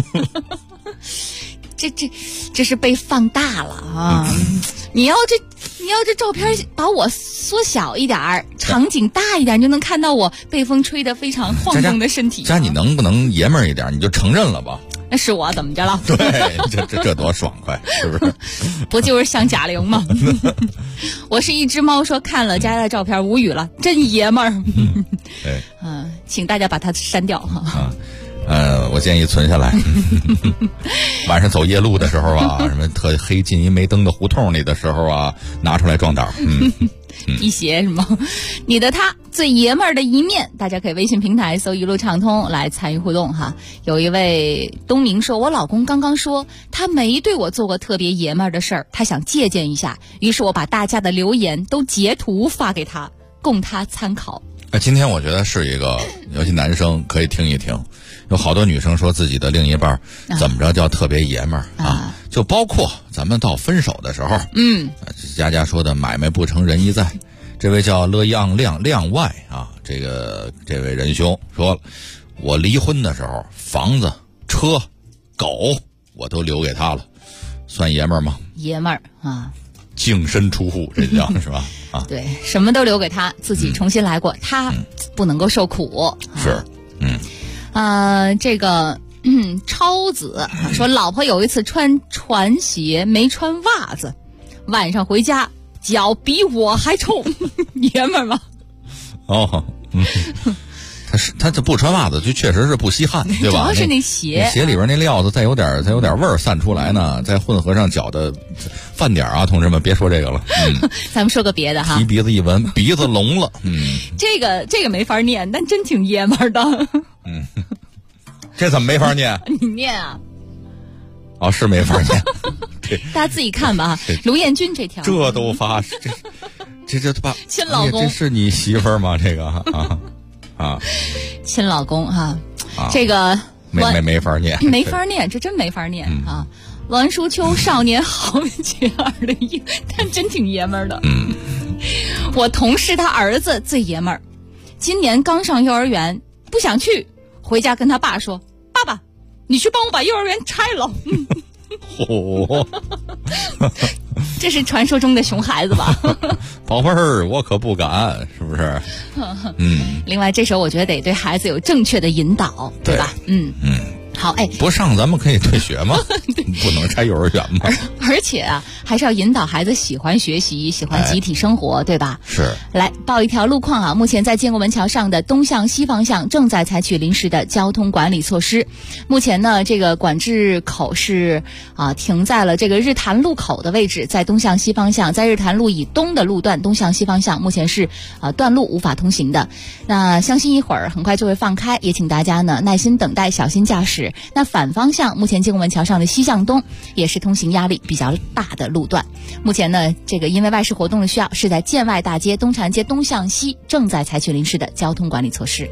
这是被放大了啊！你要这照片把我缩小一点儿，场景大一点，你就能看到我被风吹得非常晃动的身体。 佳，你能不能爷们儿一点？你就承认了吧？ 那是我怎么着了？ 对，这多爽快，是不是？ 不就是像贾玲吗？我是一只猫说看了佳佳的照片无语了，真爷们儿。 对， 请大家把它删掉哈。 我建议存下来。晚上走夜路的时候啊，什么特黑进一没灯的胡同里的时候啊，拿出来壮胆。 辟邪是吗？你的他最爷们儿的一面，大家可以微信平台搜一路畅通来参与互动哈。有一位东明说，我老公刚刚说他没对我做过特别爷们儿的事儿，他想借鉴一下，于是我把大家的留言都截图发给他，供他参考。 今天我觉得是一个，尤其男生可以听一听，有好多女生说自己的另一半怎么着叫特别爷们儿啊，就包括咱们到分手的时候，佳佳说的买卖不成仁义在，这位叫乐样亮外啊，这位仁兄说，我离婚的时候房子、车、狗我都留给他了，算爷们儿吗？ 爷们儿啊。 净身出户，这叫是吧？啊， 对，什么都留给他，自己重新来过，他不能够受苦。 是， 这个超子说，老婆有一次穿船鞋没穿袜子，晚上回家脚比我还臭，爷们儿吗？ 哦，他这不穿袜子就确实是不稀罕，对吧？ 主要是那鞋里边那料子再有点味儿散出来呢，再混合上脚的饭点啊，同志们别说这个了。 咱们说个别的哈。 提鼻子一闻，鼻子聋了。 这个没法念，但真挺爷们儿的。 这怎么没法念？ 你念啊。 哦，是没法念。 大家自己看吧。卢彦军这条， 这都发这把亲老公， 这是你媳妇儿吗？这个啊， 亲老公哈，这个没法念， 没法念，这真没法念啊！栾书秋少年豪杰201，但真挺爷们儿的。我同事他儿子最爷们儿，今年刚上幼儿园，不想去，回家跟他爸说：“爸爸，你去帮我把幼儿园拆了。”这是传说中的熊孩子吧？ 宝贝儿，我可不敢，是不是？ 另外，这时候我觉得得对孩子有正确的引导，对吧？好， 不上咱们可以退学吗？不能拆幼儿园吗？ 而且啊，还是要引导孩子喜欢学习，喜欢集体生活，对吧？ 是。 来报一条路况啊，目前在建国门桥上的东向西方向正在采取临时的交通管理措施。目前呢，这个管制口是停在了这个日坛路口的位置，在东向西方向，在日坛路以东的路段东向西方向，目前是断路无法通行的。那相信一会儿很快就会放开，也请大家呢耐心等待，小心驾驶。那反方向，目前建国门桥上的西向东也是通行压力比较大的路段。目前呢，这个因为外事活动的需要，是在建外大街、东长安街东向西正在采取临时的交通管理措施。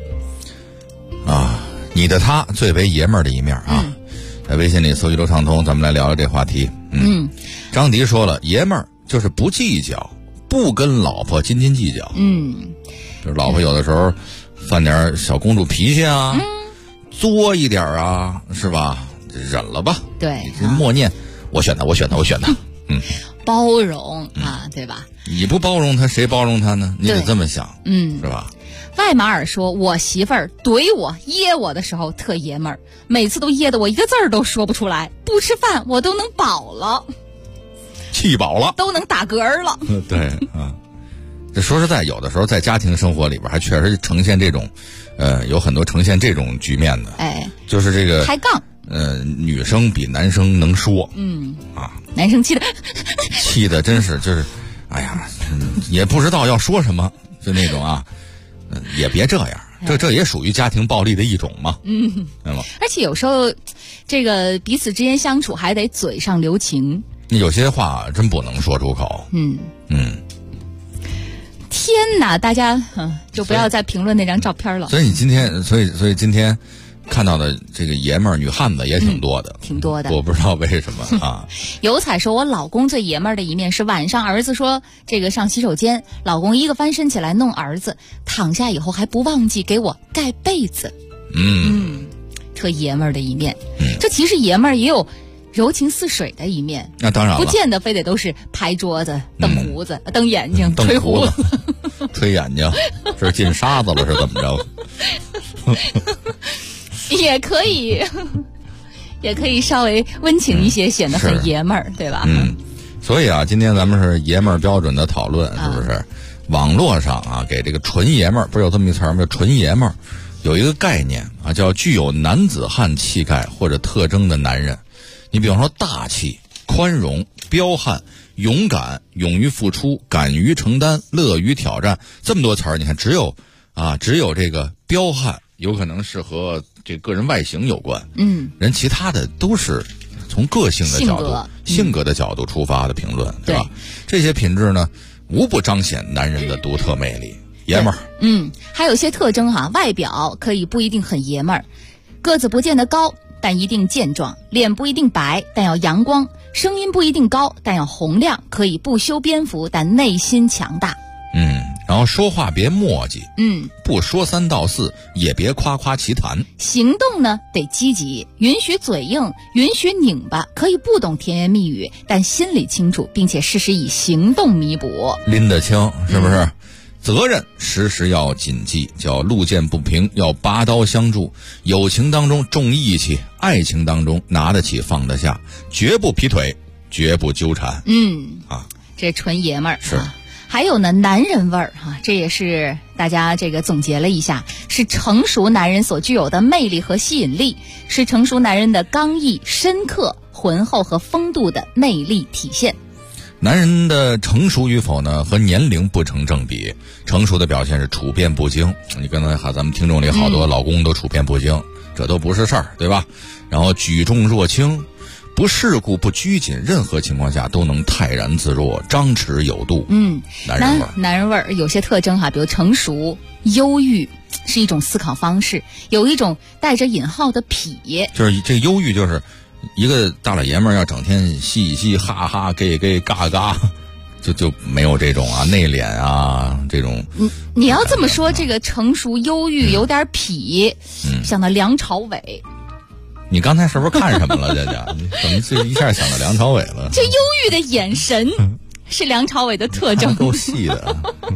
你的他最为爷们儿的一面啊，在微信里搜一路畅通，咱们来聊聊这话题。张迪说了，爷们儿就是不计较，不跟老婆斤斤计较。就是老婆有的时候犯点小公主脾气啊。作一点啊，是吧？忍了吧。 对， 默念我选他。 包容对吧？ 你不包容他，谁包容他呢？你得这么想，是吧？ 外马尔说，我媳妇儿怼我噎我的时候特爷们儿，每次都噎得我一个字儿都说不出来，不吃饭我都能饱了， 气饱了， 都能打嗝了。 对啊，这说实在，有的时候在家庭生活里边还确实呈现这种。有很多呈现这种局面的，就是这个开杠， 女生比男生能说， 男生气的真是就是，也不知道要说什么，就那种也别这样，这也属于家庭暴力的一种嘛，对吗？ 而且有时候，这个彼此之间相处还得嘴上留情， 有些话真不能说出口，天哪，大家就不要再评论那张照片了。 所以今天看到的这个爷们儿女汉子也挺多的， 挺多的。 我不知道为什么啊。 有彩说，我老公最爷们儿的一面是晚上儿子说这个上洗手间，老公一个翻身起来弄儿子，躺下以后还不忘记给我盖被子。特爷们儿的一面。这其实爷们儿也有柔情似水的一面， 那当然了， 不见得非得都是拍桌子、蹬胡子、蹬眼睛、吹胡子、 吹眼睛，是进沙子了是怎么着？ 也可以，也可以稍微温情一些，显得很爷们儿，对吧？ 所以啊，今天咱们是爷们儿标准的讨论，是不是？网络上啊，给这个纯爷们儿，不是有这么一词儿吗？叫纯爷们儿，有一个概念啊，叫具有男子汉气概或者特征的男人。你比方说大气、宽容、彪悍、勇敢、勇于付出、敢于承担、乐于挑战，这么多词儿，你看只有这个彪悍有可能是和这个人外形有关，人其他的都是从个性的角度、性格的角度出发的评论，对吧？这些品质呢，无不彰显男人的独特魅力。爷们儿， 还有些特征哈，外表可以不一定很爷们儿，个子不见得高，但一定健壮，脸不一定白，但要阳光，声音不一定高，但要洪亮，可以不修边幅，但内心强大。 然后说话别磨叽，不说三道四，也别夸夸其谈。 行动呢得积极，允许嘴硬，允许拧巴，可以不懂甜言蜜语，但心里清楚，并且适时以行动弥补。 拎得清，是不是？责任时时要谨记，叫路见不平要拔刀相助。友情当中重义气，爱情当中拿得起放得下，绝不劈腿，绝不纠缠。 这纯爷们儿是。 还有呢，男人味儿哈，这也是大家这个总结了一下，是成熟男人所具有的魅力和吸引力，是成熟男人的刚毅、深刻、浑厚和风度的魅力体现。 男人的成熟与否呢，和年龄不成正比。成熟的表现是处变不惊。你刚才咱们听众里好多老公都处变不惊，这都不是事儿，对吧？然后举重若轻，不世故不拘谨，任何情况下都能泰然自若，张弛有度。男人味儿有些特征哈，比如成熟、忧郁是一种思考方式，有一种带着引号的痞， 就是这个忧郁就是一个大老爷们儿要整天嘻嘻哈哈给嘎嘎，就没有这种内敛这种。 你要这么说，这个成熟忧郁有点痞，想到梁朝伟。 你刚才是不是看什么了？这怎么就一下想到梁朝伟了？ 这忧郁的眼神是梁朝伟的特征， 够细的。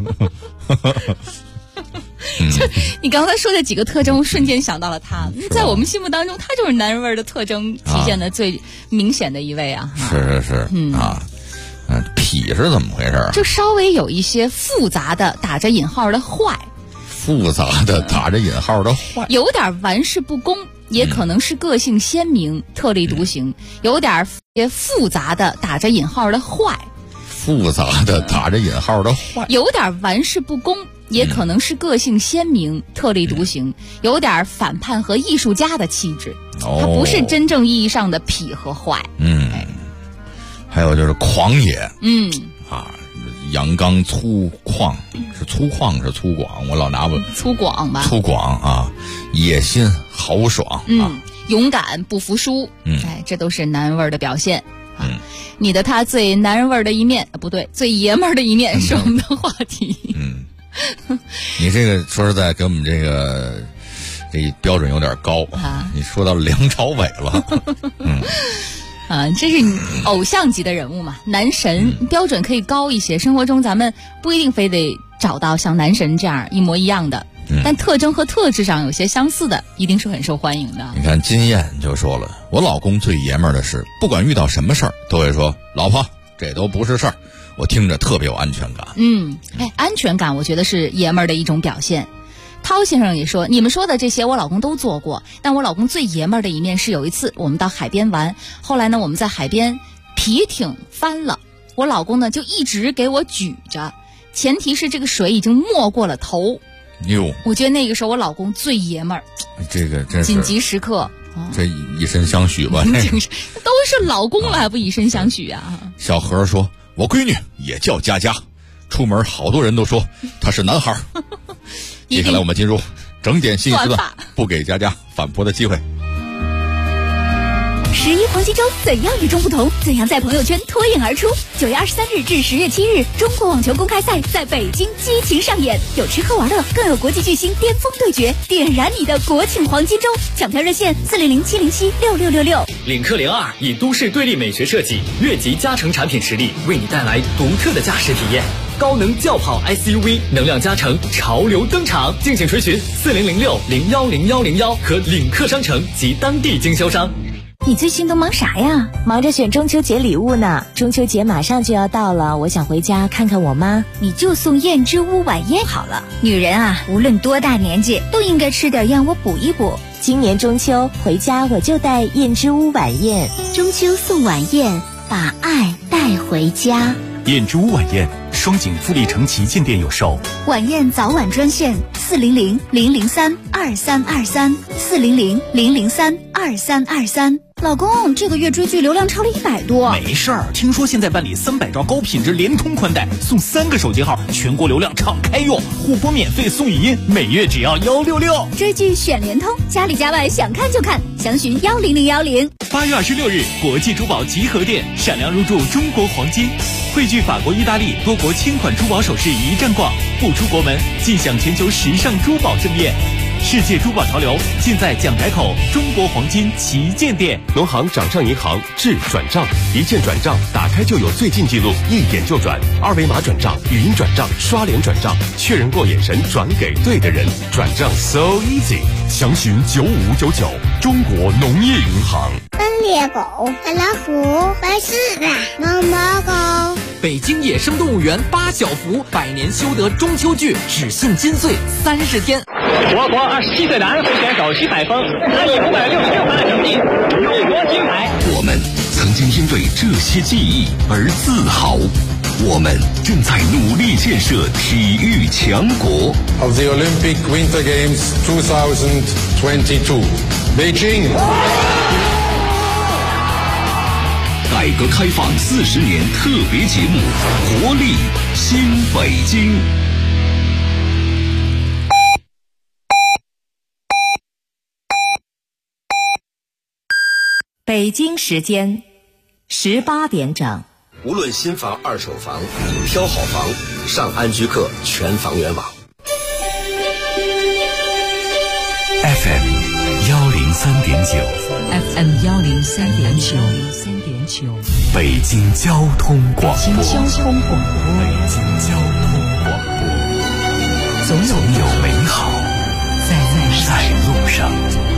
你刚才说的几个特征，我瞬间想到了他。在我们心目当中，他就是男人味的特征体现的最明显的一位啊。 是痞是怎么回事？ 就稍微有一些复杂的打着引号的坏。 复杂的打着引号的坏， 有点玩世不恭，也可能是个性鲜明、特立独行，有点复杂的打着引号的坏。 复杂的打着引号的坏， 有点玩世不恭，也可能是个性鲜明、特立独行，有点反叛和艺术家的气质。他不是真正意义上的痞和坏。 还有就是狂野。阳刚粗犷，是粗犷是粗犷？我老拿不粗犷吧？ 粗犷野心豪爽勇敢不服输。这都是男人味儿的表现。你的他最男人味儿的一面，不对，最爷们儿的一面是我们的话题。 你这个说实在给我们这标准有点高你说到梁朝伟了。 这是你偶像级的人物嘛，男神标准可以高一些。生活中咱们不一定非得找到像男神这样一模一样的，但特征和特质上有些相似的，一定是很受欢迎的。 你看金燕就说了，我老公最爷们儿的是，不管遇到什么事儿，都会说老婆，这都不是事儿，我听着特别有安全感。 安全感我觉得是爷们儿的一种表现。涛先生也说，你们说的这些我老公都做过，但我老公最爷们儿的一面是有一次我们到海边玩，后来呢我们在海边皮艇翻了，我老公呢就一直给我举着，前提是这个水已经没过了头。我觉得那个时候我老公最爷们儿。 这个真是紧急时刻这以身相许吧。 都是老公了还不以身相许啊。 小何说，我闺女也叫佳佳，出门好多人都说她是男孩。接下来我们进入整点信息的，不给佳佳反驳的机会。 11黄金周怎样与众不同？怎样在朋友圈脱颖而出？9月23日至10月7日，中国网球公开赛在北京激情上演，有吃喝玩乐，更有国际巨星巅峰对决，点燃你的国庆黄金周！抢票热线400-707-6666。 领克02以都市对立美学设计，越级加成产品实力，为你带来独特的驾驶体验。高能轿跑 SUV 能量加成潮流登场，敬请垂询4006-010101和领克商城及当地经销商。 你最近都忙啥呀？ 忙着选中秋节礼物呢。中秋节马上就要到了，我想回家看看我妈。 你就送燕之屋晚宴好了。女人啊，无论多大年纪，都应该吃点燕窝补一补。 今年中秋回家我就带燕之屋晚宴。 中秋送晚宴，把爱带回家。 燕之屋晚宴，双井富力城旗舰店有售。 晚宴早晚专线400-003-2323，400-003-2323。老公，这个月追剧流量超了100多。 没事儿，听说现在办理300兆高品质联通宽带，送3个手机号，全国流量敞开用，互播免费送语音，每月只要166。 追剧选联通，家里家外想看就看，详询10010。 8月26日，国际珠宝集合店闪亮入驻中国黄金，汇聚法国、意大利多国千款珠宝首饰一站逛，不出国门尽享全球时尚珠宝盛宴。世界珠宝潮流尽在蒋台口中国黄金旗舰店。 农行掌上银行智转账，一键转账，打开就有最近记录，一点就转，2维码转账，语音转账，刷脸转账，确认过眼神转给对的人，转账 so easy。详询9599，中国农业银行。 斑鬣狗、白老虎、白狮子、毛毛狗。 北京野生动物园8小福100年修得中秋剧，只庆金穗30天。 我国27岁男飞选手徐海峰，他以566分的成绩荣获金牌。 我们曾经因为这些记忆而自豪，我们正在努力建设体育强国。 Of the Olympic Winter Games 2022, Beijing。 改革开放40年特别节目，活力新北京。 北京时间18点整。 无论新房、二手房，挑好房，上安居客全房源网。 FM 103.9，FM 103.9， 北京交通广播， 北京交通广播， 总有美好在路上。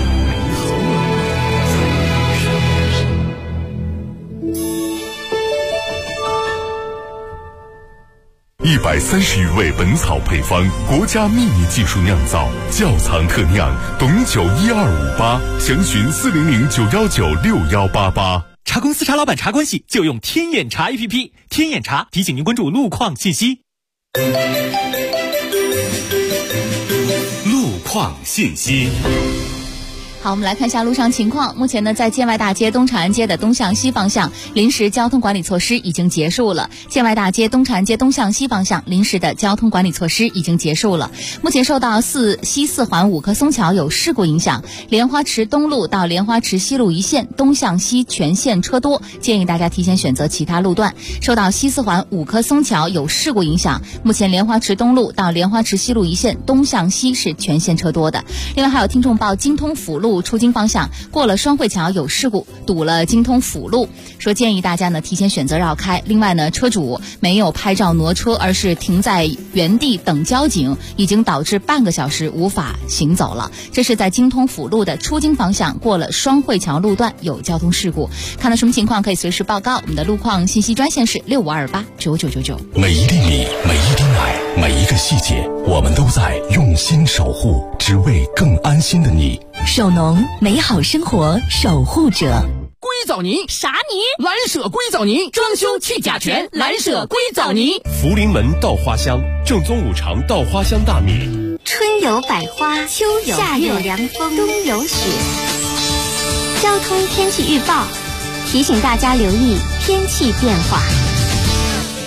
130余味本草配方，国家秘密技术酿造，窖藏特酿，董酒12588，详询400-919-6188。 茶公司茶老板茶关系就用天眼茶 APP， 天眼茶提醒您关注路况信息。 路况信息。 好，我们来看一下路上情况。目前呢，在建外大街东长安街的东向西方向，临时交通管理措施已经结束了。建外大街东长安街东向西方向临时的交通管理措施已经结束了。目前受到西四环五棵松桥有事故影响，莲花池东路到莲花池西路一线东向西全线车多，建议大家提前选择其他路段。受到西四环五棵松桥有事故影响，目前莲花池东路到莲花池西路一线东向西是全线车多的。另外还有听众报京通辅路出京方向过了双汇桥有事故，堵了京通辅路，说建议大家呢提前选择绕开。另外呢，车主没有拍照挪车，而是停在原地等交警，已经导致半个小时无法行走了。这是在京通辅路的出京方向过了双汇桥路段有交通事故，看到什么情况可以随时报告。我们的路况信息专线是65289999。 每一粒米，每一滴奶，每一个细节，我们都在用心守护，只为更安心的你。 首农，美好生活守护者。 硅藻泥啥泥？ 蓝舍硅藻泥，装修去甲醛，蓝舍硅藻泥。 福临门稻花香，正宗5常稻花香大米。 春有百花，秋有夏有凉风，冬有雪。交通天气预报提醒大家留意天气变化。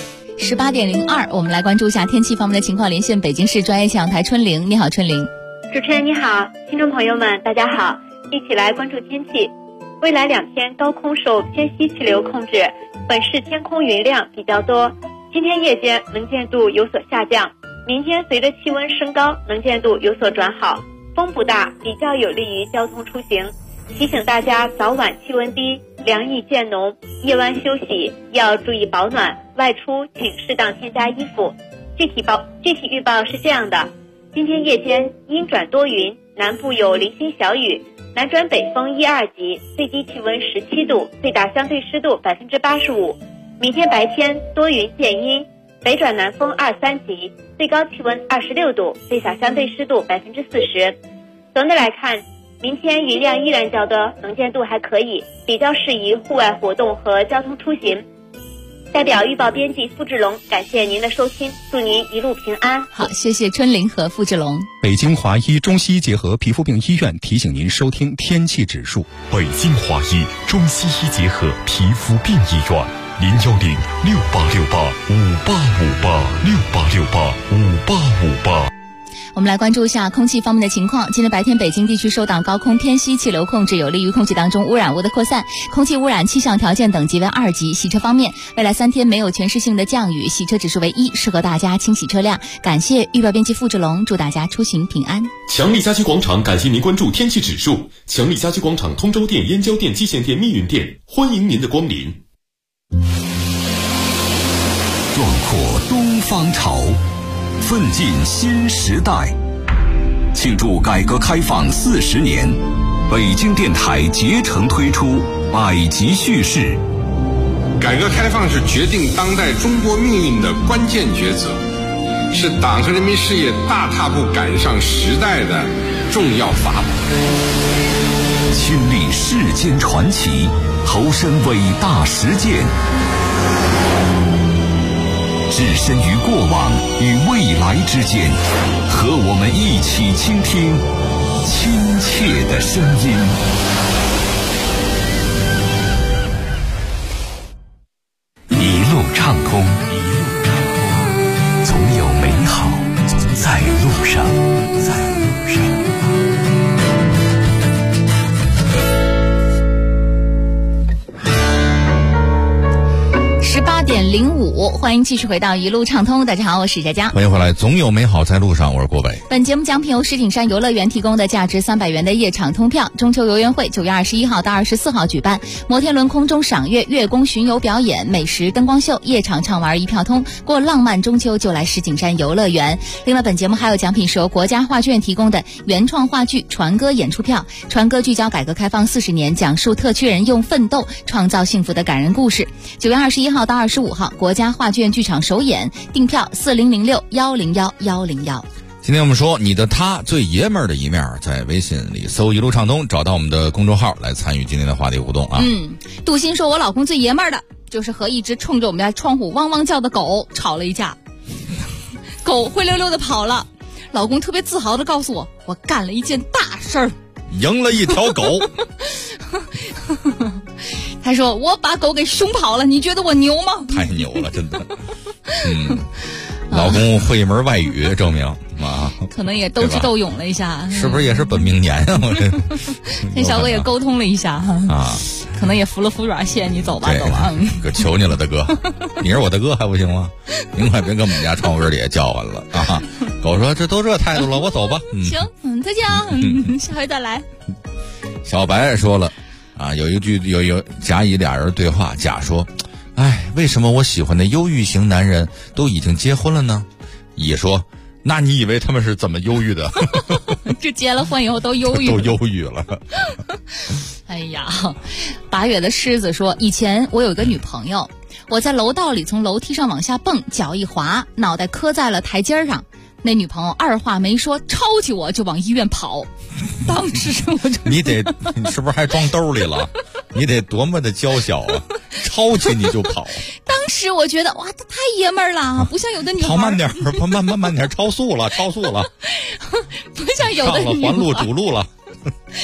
18点02，我们来关注一下天气方面的情况。连线北京市专业气象台春玲，你好，春玲。 主持人你好，听众朋友们大家好，一起来关注天气。未来2天高空受偏西气流控制，本市天空云量比较多，今天夜间能见度有所下降，明天随着气温升高，能见度有所转好，风不大，比较有利于交通出行。提醒大家早晚气温低，凉意渐浓，夜晚休息要注意保暖，外出请适当添加衣服。具体预报是这样的：今天夜间阴转多云，南部有零星小雨，南转北风1、2级，最低气温17度，最大相对湿度85%。明天白天多云见阴，北转南风2、3级，最高气温26度，最小相对湿度40%。总的来看，明天云量依然较多，能见度还可以，比较适宜户外活动和交通出行。代表预报编辑付志龙，感谢您的收听，祝您一路平安。 好，谢谢春玲和付志龙。 北京华医中西医结合皮肤病医院提醒您收听天气指数。 北京华医中西医结合皮肤病医院，0106868585858，68685858。 我们来关注一下空气方面的情况。今天白天北京地区受到高空偏西气流控制，有利于空气当中污染物的扩散，空气污染气象条件等级为2级。洗车方面，未来3天没有全市性的降雨，洗车指数为1，适合大家清洗车辆。感谢预报编辑付志龙，祝大家出行平安。 强力家居广场感谢您关注天气指数。强力家居广场通州店、燕郊店、蓟县店、密云店，欢迎您的光临。 壮阔东方潮，奋进新时代，庆祝改革开放40年，北京电台竭诚推出百集叙事。 改革开放是决定当代中国命运的关键抉择，是党和人民事业大踏步赶上时代的重要法宝。 亲历世间传奇，投身伟大实践，置身于过往与未来之间，和我们一起倾听亲切的声音。 一路畅通，总有美好在路上。 18点05，欢迎继续回到一路畅通。大家好，我是佳佳， 欢迎回来。总有美好在路上，我是郭北。 本节目奖品由石景山游乐园提供的价值300元的夜场通票。中秋游园会9月21号到24号举办，摩天轮空中赏月、月宫巡游表演、美食灯光秀、夜场畅玩一票通，过浪漫中秋就来石景山游乐园。另外，本节目还有奖品是由国家画剧院提供的原创话剧《船歌》演出票。船歌聚焦改革开放40年，讲述特区人用奋斗创造幸福的感人故事。9月21号到25号，国家画剧院剧场首演，订票4006101101。 今天我们说你的他最爷们儿的一面，在微信里搜一路畅通，找到我们的公众号来参与今天的话题互动啊。 杜鑫说，我老公最爷们儿的就是和一只冲着我们家窗户汪汪叫的狗吵了一架，狗灰溜溜的跑了，老公特别自豪的告诉我，我干了一件大事儿， 赢了一条狗。 他说我把狗给凶跑了，你觉得我牛吗？ 太牛了，真的。老公会一门外语，证明啊， 可能也斗智斗勇了一下， 是不是也是本命年啊？我这跟小哥也沟通了一下啊， 可能也服了服软，谢谢你，走吧走吧。 可求你了，大哥，你是我大哥还不行吗？您快别跟我们家窗户底下叫唤了啊！狗说这都这态度了，我走吧。 行，再见啊，下回再来。 小白说了啊，有甲乙俩人对话，甲说，哎，为什么我喜欢的忧郁型男人都已经结婚了呢？乙说，那你以为他们是怎么忧郁的？ 就结了婚以后都忧郁了， 都忧郁了。 哎呀，8月的狮子说，以前我有一个女朋友，我在楼道里从楼梯上往下蹦，脚一滑，脑袋磕在了台阶上。那女朋友二话没说，抄起我就往医院跑。当时我就你是不是还装兜里了？你得多么的娇小啊！抄起你就跑。 当时我觉得哇，他太爷们儿了，不像有的女孩。 跑慢点，慢点，超速了。 不像有的女孩。 上了环路主路了。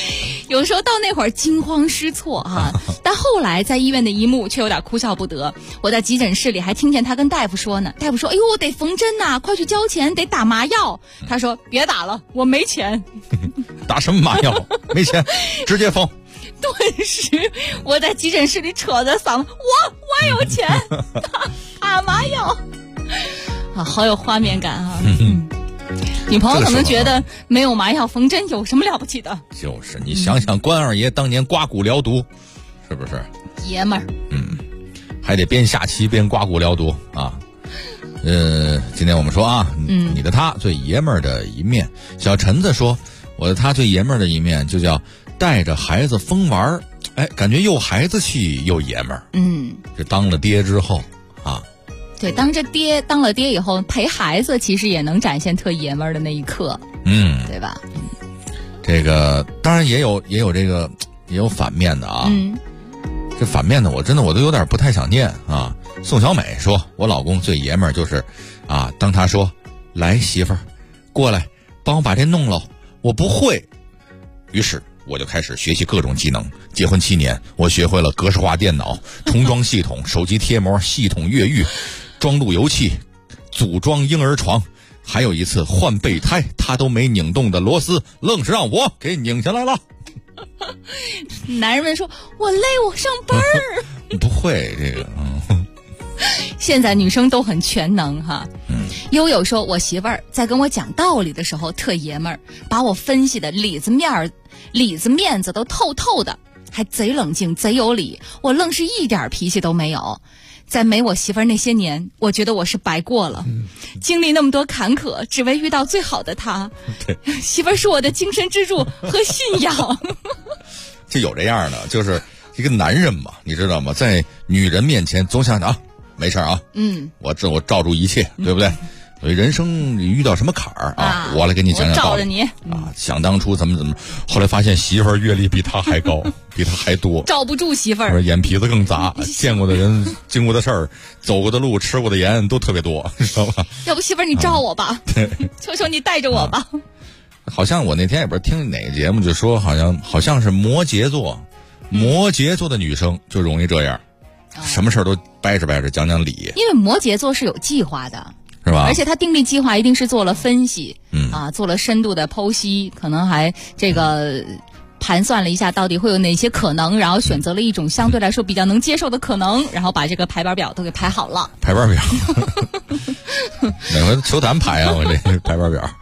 有时候到那会儿惊慌失措啊，但后来在医院的一幕却有点哭笑不得。我在急诊室里还听见他跟大夫说呢，大夫说：“哎呦，得缝针呐，快去交钱，得打麻药。”他说：“别打了，我没钱。” 打什么麻药？没钱，直接缝。 顿时我在急诊室里扯着嗓子，我有钱，打麻药啊，好有画面感啊。女朋友可能觉得没有麻药缝针有什么了不起的， 就是你想想关二爷当年刮骨疗毒，是不是爷们儿？ 还得边下棋边刮骨疗毒啊。今天我们说啊，你的他最爷们儿的一面。小陈子说，我的他最爷们儿的一面就叫带着孩子疯玩儿，感觉又孩子气又爷们儿。这当了爹之后啊， 对，当了爹以后陪孩子，其实也能展现特爷们儿的那一刻，对吧？ 这个当然也有这个也有反面的啊。这反面的我都有点不太想念啊。宋小美说，我老公最爷们儿就是啊，当他说来媳妇儿过来帮我把这弄了，我不会，于是我就开始学习各种技能。结婚7年，我学会了格式化电脑、重装系统、手机贴膜、系统越狱、装路由器、组装婴儿床，还有一次换备胎他都没拧动的螺丝，愣是让我给拧下来了。 男人们说我累，我上班儿。 不会这个。 现在女生都很全能哈。悠悠说，我媳妇儿在跟我讲道理的时候特爷们儿，把我分析的里子面子都透透的，还贼冷静贼有理，我愣是一点脾气都没有。在没我媳妇儿那些年，我觉得我是白过了，经历那么多坎坷，只为遇到最好的他。媳妇儿是我的精神支柱和信仰。 就有这样的，就是一个男人嘛，你知道吗？在女人面前总想着啊，没事啊，我罩住一切，对不对？所以人生遇到什么坎儿啊，我来给你讲讲道理。 罩着你啊，想当初怎么，后来发现媳妇儿阅历比他还高，比他还多， 罩不住媳妇儿， 眼皮子更杂，见过的人、经过的事儿、走过的路、吃过的盐都特别多，知道吧？ 要不媳妇儿你罩我吧，求求你带着我吧。 好像我那天也不是听哪个节目就说，好像是摩羯座的女生就容易这样，什么事儿都掰着讲讲理。 因为摩羯座是有计划的。 是吧？ 而且他订立计划一定是做了分析，做了深度的剖析，可能还这个盘算了一下到底会有哪些可能，然后选择了一种相对来说比较能接受的可能，然后把这个排班表都给排好了。 排班表，哪回球坛排啊？我这排班表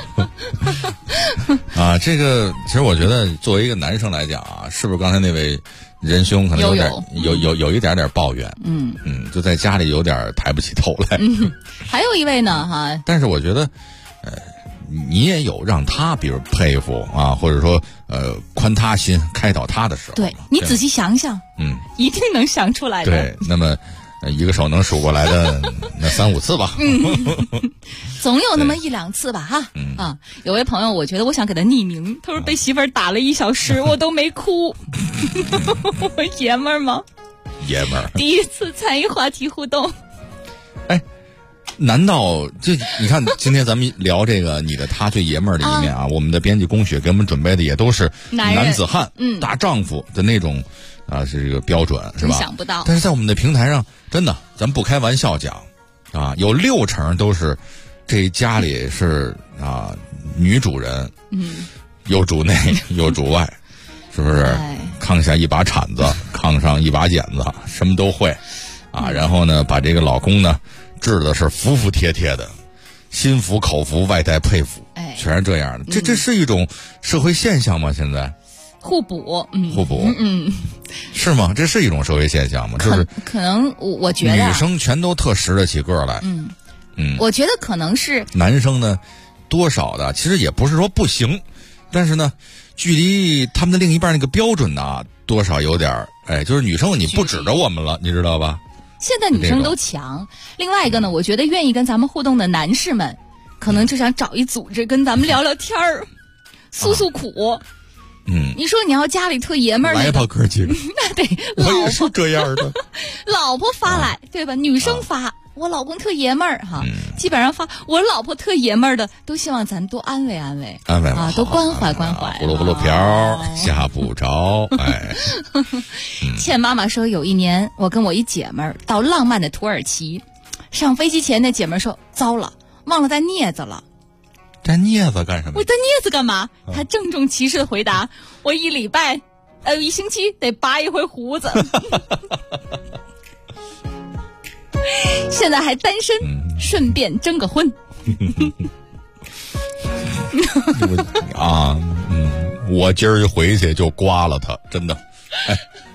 啊，这个其实我觉得作为一个男生来讲啊，是不是刚才那位仁兄可能有一点抱怨，就在家里有点抬不起头来。 还有一位呢哈， 但是我觉得，你也有让他比如佩服啊，或者说宽他心、开导他的时候。 对，你仔细想想，一定能想出来的。 对，那么一个手能数过来的那3-5次吧。 总有那么1-2次吧哈。有位朋友，我觉得我想给他匿名，他说被媳妇儿打了1小时，我都没哭。我爷们儿吗？ 爷们儿。 第一次参与话题互动。 难道这你看今天咱们聊这个你的他最爷们儿的一面啊，我们的编辑龚雪给我们准备的也都是男子汉、大丈夫的那种啊，是这个标准是吧？ 想不到。 但是在我们的平台上，真的咱不开玩笑讲啊，有60%都是这家里是啊女主人，有主内有主外，是不是？炕下一把铲子，炕上一把剪子，什么都会啊。然后呢，把这个老公呢治的是服服帖帖的，心服口服，外带佩服，全是这样的。这是一种社会现象吗？现在互补， 互补，是吗？这是一种社会现象吗？就是可能我觉得女生全都特拾得起个来， 我觉得可能是男生呢，多少的其实也不是说不行，但是呢，距离他们的另一半那个标准呢，多少有点就是女生你不指着我们了，你知道吧？ 现在女生都强。另外一个呢，我觉得愿意跟咱们互动的男士们，可能就想找一组织跟咱们聊聊天儿，诉诉苦。你说你要家里特爷们儿， 来吧哥几个， 那得我也是这样的。 老婆发来，对吧？女生发， 我老公特爷们儿哈，基本上发我老婆特爷们儿的，都希望咱多安慰安慰， 安慰啊，多关怀关怀。 呼噜呼噜瓢，吓不着。哎， 倩妈妈说，有一年我跟我一姐们儿到浪漫的土耳其，上飞机前那姐们儿说，糟了，忘了带镊子了。 带镊子干什么？ 我带镊子干嘛？她郑重其事的回答：我1星期得拔一回胡子。现在还单身，顺便征个婚。 我今儿一回去就刮了他，真的。哎，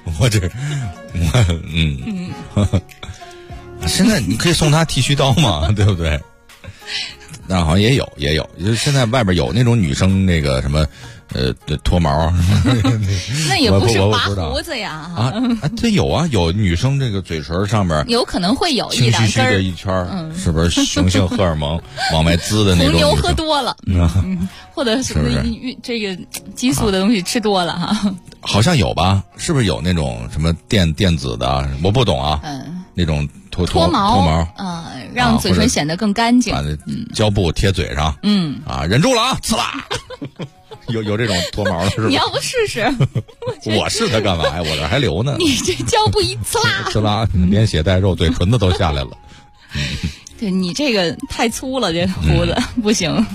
现在你可以送他剃须刀嘛，对不对？那好像也有，就是现在外边有那种女生那个什么，脱毛， 那也不是拔胡子呀这有啊，有女生这个嘴唇上面有可能会有一两根清虚的一圈，是不是雄性荷尔蒙往外滋的那种？ 红牛喝多了，或者什么这个激素的东西吃多了哈。 好像有吧？是不是有那种什么电子的？我不懂啊。那种脱毛让嘴唇显得更干净。 把那胶布贴嘴上，忍住了啊，呲啦。有这种脱毛的是吧？ 你要不试试？ 我试它干嘛呀？我这还留呢。 你这胶布一呲啦， 呲啦，连血带肉，嘴唇子都下来了。 对你这个太粗了，这胡子不行。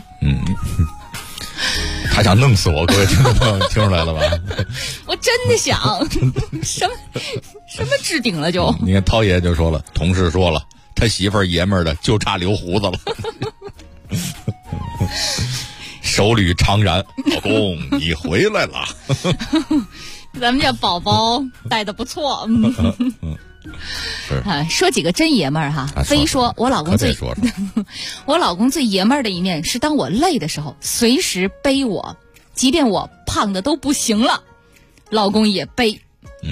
他想弄死我，各位听众朋友听出来了吧？ 我真的想什么置顶了就。 你看涛爷就说了，同事说了，他媳妇儿爷们儿的就差留胡子了。手捋长髯，老公你回来了。 咱们家宝宝带的不错。说几个真爷们儿哈，非说我老公我老公最爷们儿的一面是，当我累的时候，随时背我，即便我胖的都不行了，老公也背。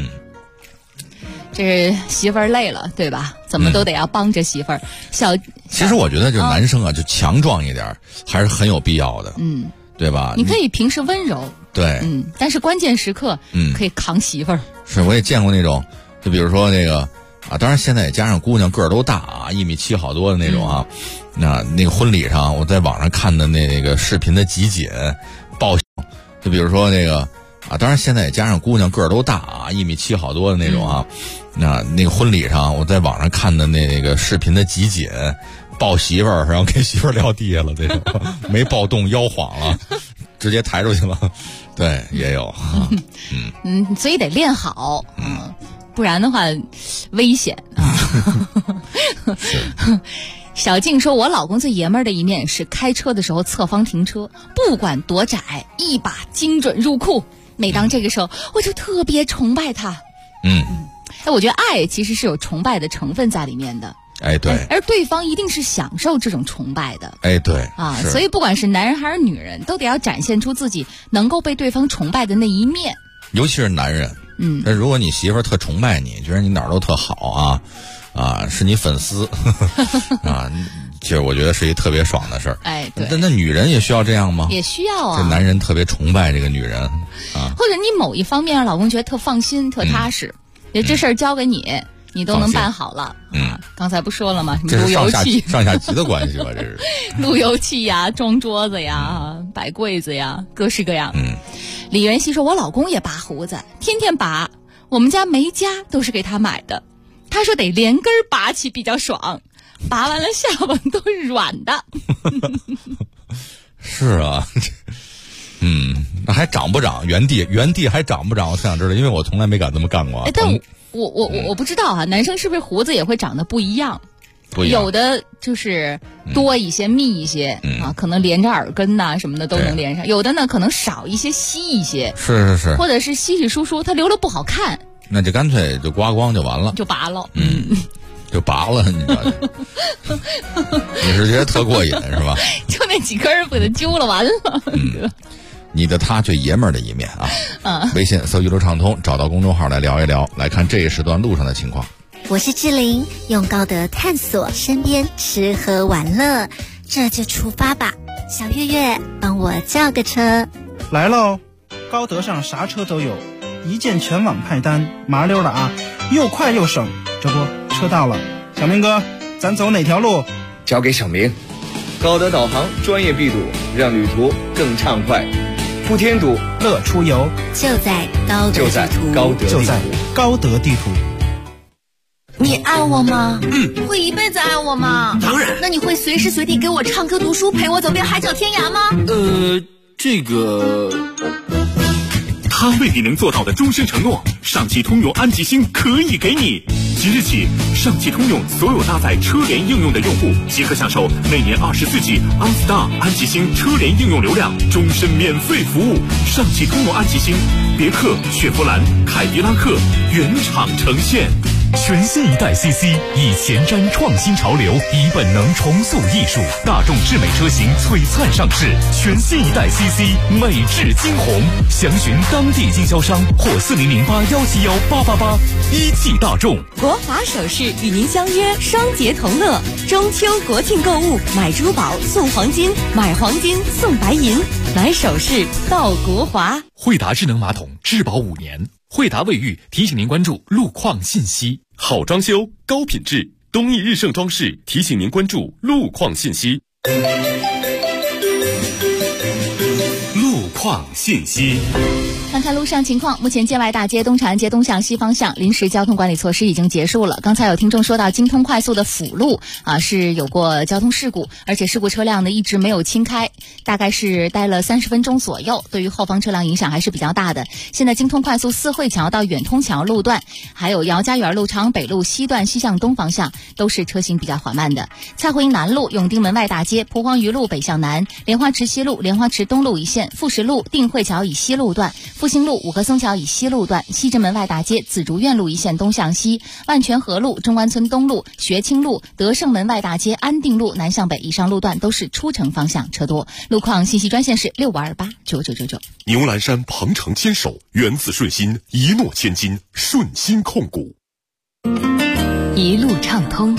这是媳妇儿累了，对吧？怎么都得要帮着媳妇儿。 其实我觉得，就男生啊，就强壮一点，还是很有必要的。对吧？ 你可以平时温柔， 对， 但是关键时刻，可以扛媳妇儿。 是，我也见过那种。就比如说那个当然现在也加上姑娘个儿都大啊，1.7米好多的那种啊。那个婚礼上，我在网上看的那个视频的集锦爆，就比如说那个当然现在也加上姑娘个儿都大啊，1.7米好多的那种啊。那个婚礼上，我在网上看的那个视频的集锦抱媳妇儿，然后给媳妇儿撂地下了，这种没抱动腰晃了，直接抬出去了。对，也有。 所以得练好。不然的话危险啊。小静说，我老公最爷们儿的一面是开车的时候侧方停车，不管多窄，一把精准入库。每当这个时候，我就特别崇拜他。我觉得爱其实是有崇拜的成分在里面的。 对， 而对方一定是享受这种崇拜的。 对所以不管是男人还是女人，都得要展现出自己能够被对方崇拜的那一面。 尤其是男人。但如果你媳妇儿特崇拜你，觉得你哪儿都特好是你粉丝其实我觉得是一特别爽的事儿。 对。 那女人也需要这样吗？ 也需要啊。 这男人特别崇拜这个女人或者你某一方面让老公觉得特放心、特踏实，这事儿交给你都能办好了。刚才不说了吗？ 这是路由器上下级的关系吧？这是路由器呀，装桌子呀，摆柜子呀，各式各样。李元熙说，我老公也拔胡子，天天拔，我们家没夹都是给他买的。他说得连根拔起比较爽，拔完了下巴都是软的。 是啊。那还长不长？原地还长不长？我特想知道，因为我从来没敢这么干过。 但我不知道男生是不是胡子也会长得不一样？有的就是多一些、密一些可能连着耳根呐什么的都能连上。有的呢可能少一些、稀一些。 是， 或者是稀稀疏疏，它留了不好看。 那就干脆就刮光就完了， 就拔了。 就拔了，你知道？你是觉得特过瘾是吧？ 就那几根给它揪了，完了。 你的他最爷们儿的一面微信搜一路畅通，找到公众号来聊一聊，来看这一时段路上的情况。 我是志玲，用高德探索身边吃喝玩乐，这就出发吧。小月月，帮我叫个车。 来喽，高德上啥车都有，一键全网派单，麻溜的啊，又快又省。这不，车到了，小明哥， 咱走哪条路？ 交给小明。高德导航专业闭堵，让旅途更畅快。不添堵， 乐出游， 就在高德地图。 高德地图。 你爱我吗？会一辈子爱我吗？ 当然。 那你会随时随地给我唱歌读书，陪我走遍海角天涯吗？ 这个。 他未必能做到的终身承诺，上汽通用安吉星可以给你。即日起，上汽通用所有搭载车联应用的用户即可享受每年24G OnStar 安吉星车联应用流量，终身免费服务。上汽通用安吉星，别克、雪佛兰、凯迪拉克原厂呈现。全新一代 CC 以前瞻创新潮流，以本能重塑艺术，大众智美车型璀璨上市。全新一代 CC 美至惊鸿，详询当地经销商或4008171888。一汽大众国华首饰与您相约双节同乐，中秋国庆购物，买珠宝送黄金，买黄金送白银，买首饰到国华。 惠达智能马桶质保5年。惠达卫浴提醒您关注路况信息。好装修高品质，东益日盛装饰提醒您关注路况信息。路况信息。 看看路上情况，目前建外大街东长安街东向西方向临时交通管理措施已经结束了。刚才有听众说到京通快速的辅路是有过交通事故，而且事故车辆呢一直没有清开，大概是待了30分钟左右，对于后方车辆影响还是比较大的。现在京通快速四惠桥到远通桥路段，还有姚家园路长安北路西段西向东方向都是车行比较缓慢的。蔡胡营南路永定门外大街蒲黄榆路北向南，莲花池西路莲花池东路一线，富石路定慧桥以西路段，复兴路五棵松桥以西路段，西直门外大街紫竹院路一线东向西，万泉河路中关村东路学清路德胜门外大街安定路南向北以上路段都是出城方向车多。路况信息专线是65289999。 牛栏山鹏程坚守，源自顺心，一诺千金，顺心控股。 一路畅通。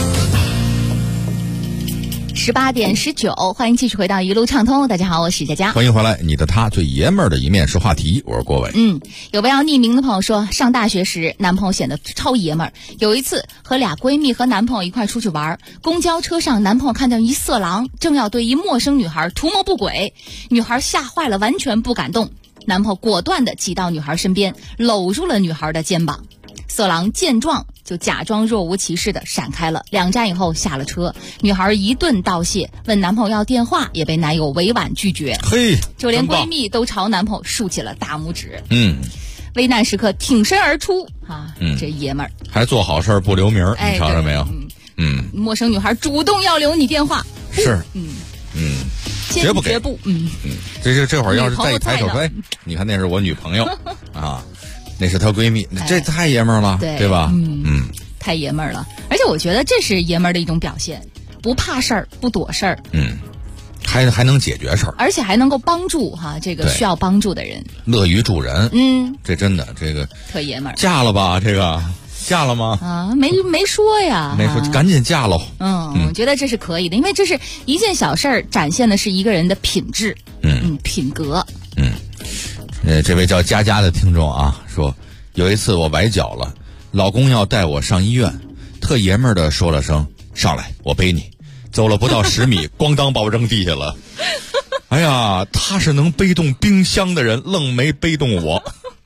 18点19，欢迎继续回到一路畅通。大家好，我是佳佳。 欢迎回来，你的他最爷们儿的一面是话题，我是郭伟。 有位要匿名的朋友说，上大学时男朋友显得超爷们儿。有一次和俩闺蜜和男朋友一块出去玩，公交车上男朋友看见一色狼正要对一陌生女孩图谋不轨，女孩吓坏了，完全不敢动。男朋友果断地挤到女孩身边，搂住了女孩的肩膀。色狼见状就假装若无其事的闪开了，2站以后下了车，女孩一顿道谢，问男朋友要电话，也被男友委婉拒绝。就连闺蜜都朝男朋友竖起了大拇指。危难时刻挺身而出这爷们儿还做好事不留名，你瞧着没有？ 陌生女孩主动要留你电话， 是绝不给。这会儿要是再一抬手说，你看那是我女朋友啊。那是她闺蜜，这太爷们儿了，对吧？ 太爷们儿了。而且我觉得这是爷们儿的一种表现，不怕事儿，不躲事儿， 还能解决事儿， 而且还能够帮助这个需要帮助的人， 乐于助人。这真的这个特爷们儿。 嫁了吧？这个嫁了吗？ 没说呀， 没说，赶紧嫁喽。 我觉得这是可以的，因为这是一件小事儿，展现的是一个人的品质，品格。 这位叫佳佳的听众说有一次我崴脚了，老公要带我上医院，特爷们儿的说了声上来我背你，走了不到10米咣当把我扔地下了。哎呀，他是能背动冰箱的人，愣没背动我。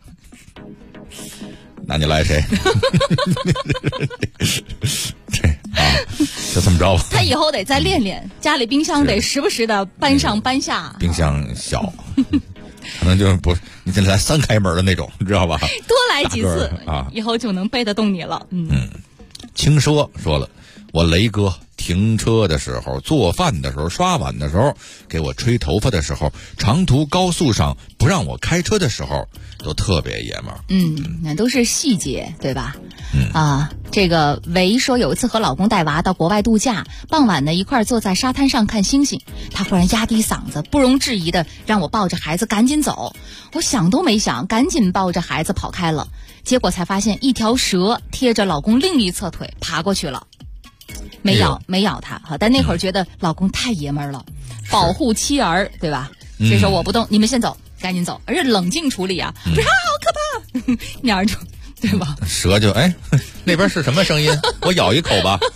那你来谁？就这么着吧。 他以后得再练练，家里冰箱得时不时的搬上搬下。 冰箱小可能就是不是你现在来3开门的那种，你知道吧？ 多来几次以后就能背得动你了。 轻说了，我雷哥停车的时候、做饭的时候、刷碗的时候、给我吹头发的时候、长途高速上不让我开车的时候，都特别爷们儿。 那都是细节，对吧？这个维说有一次和老公带娃到国外度假，傍晚呢一块坐在沙滩上看星星，他忽然压低嗓子，不容置疑的让我抱着孩子赶紧走。我想都没想，赶紧抱着孩子跑开了。结果才发现一条蛇贴着老公另一侧腿爬过去了，没咬他但那会儿觉得老公太爷们儿了，保护妻儿，对吧？这时候我不动，你们先走，赶紧走，而且冷静处理啊，不是好可怕，那样就对吧？ 蛇就那边是什么声音？我咬一口吧。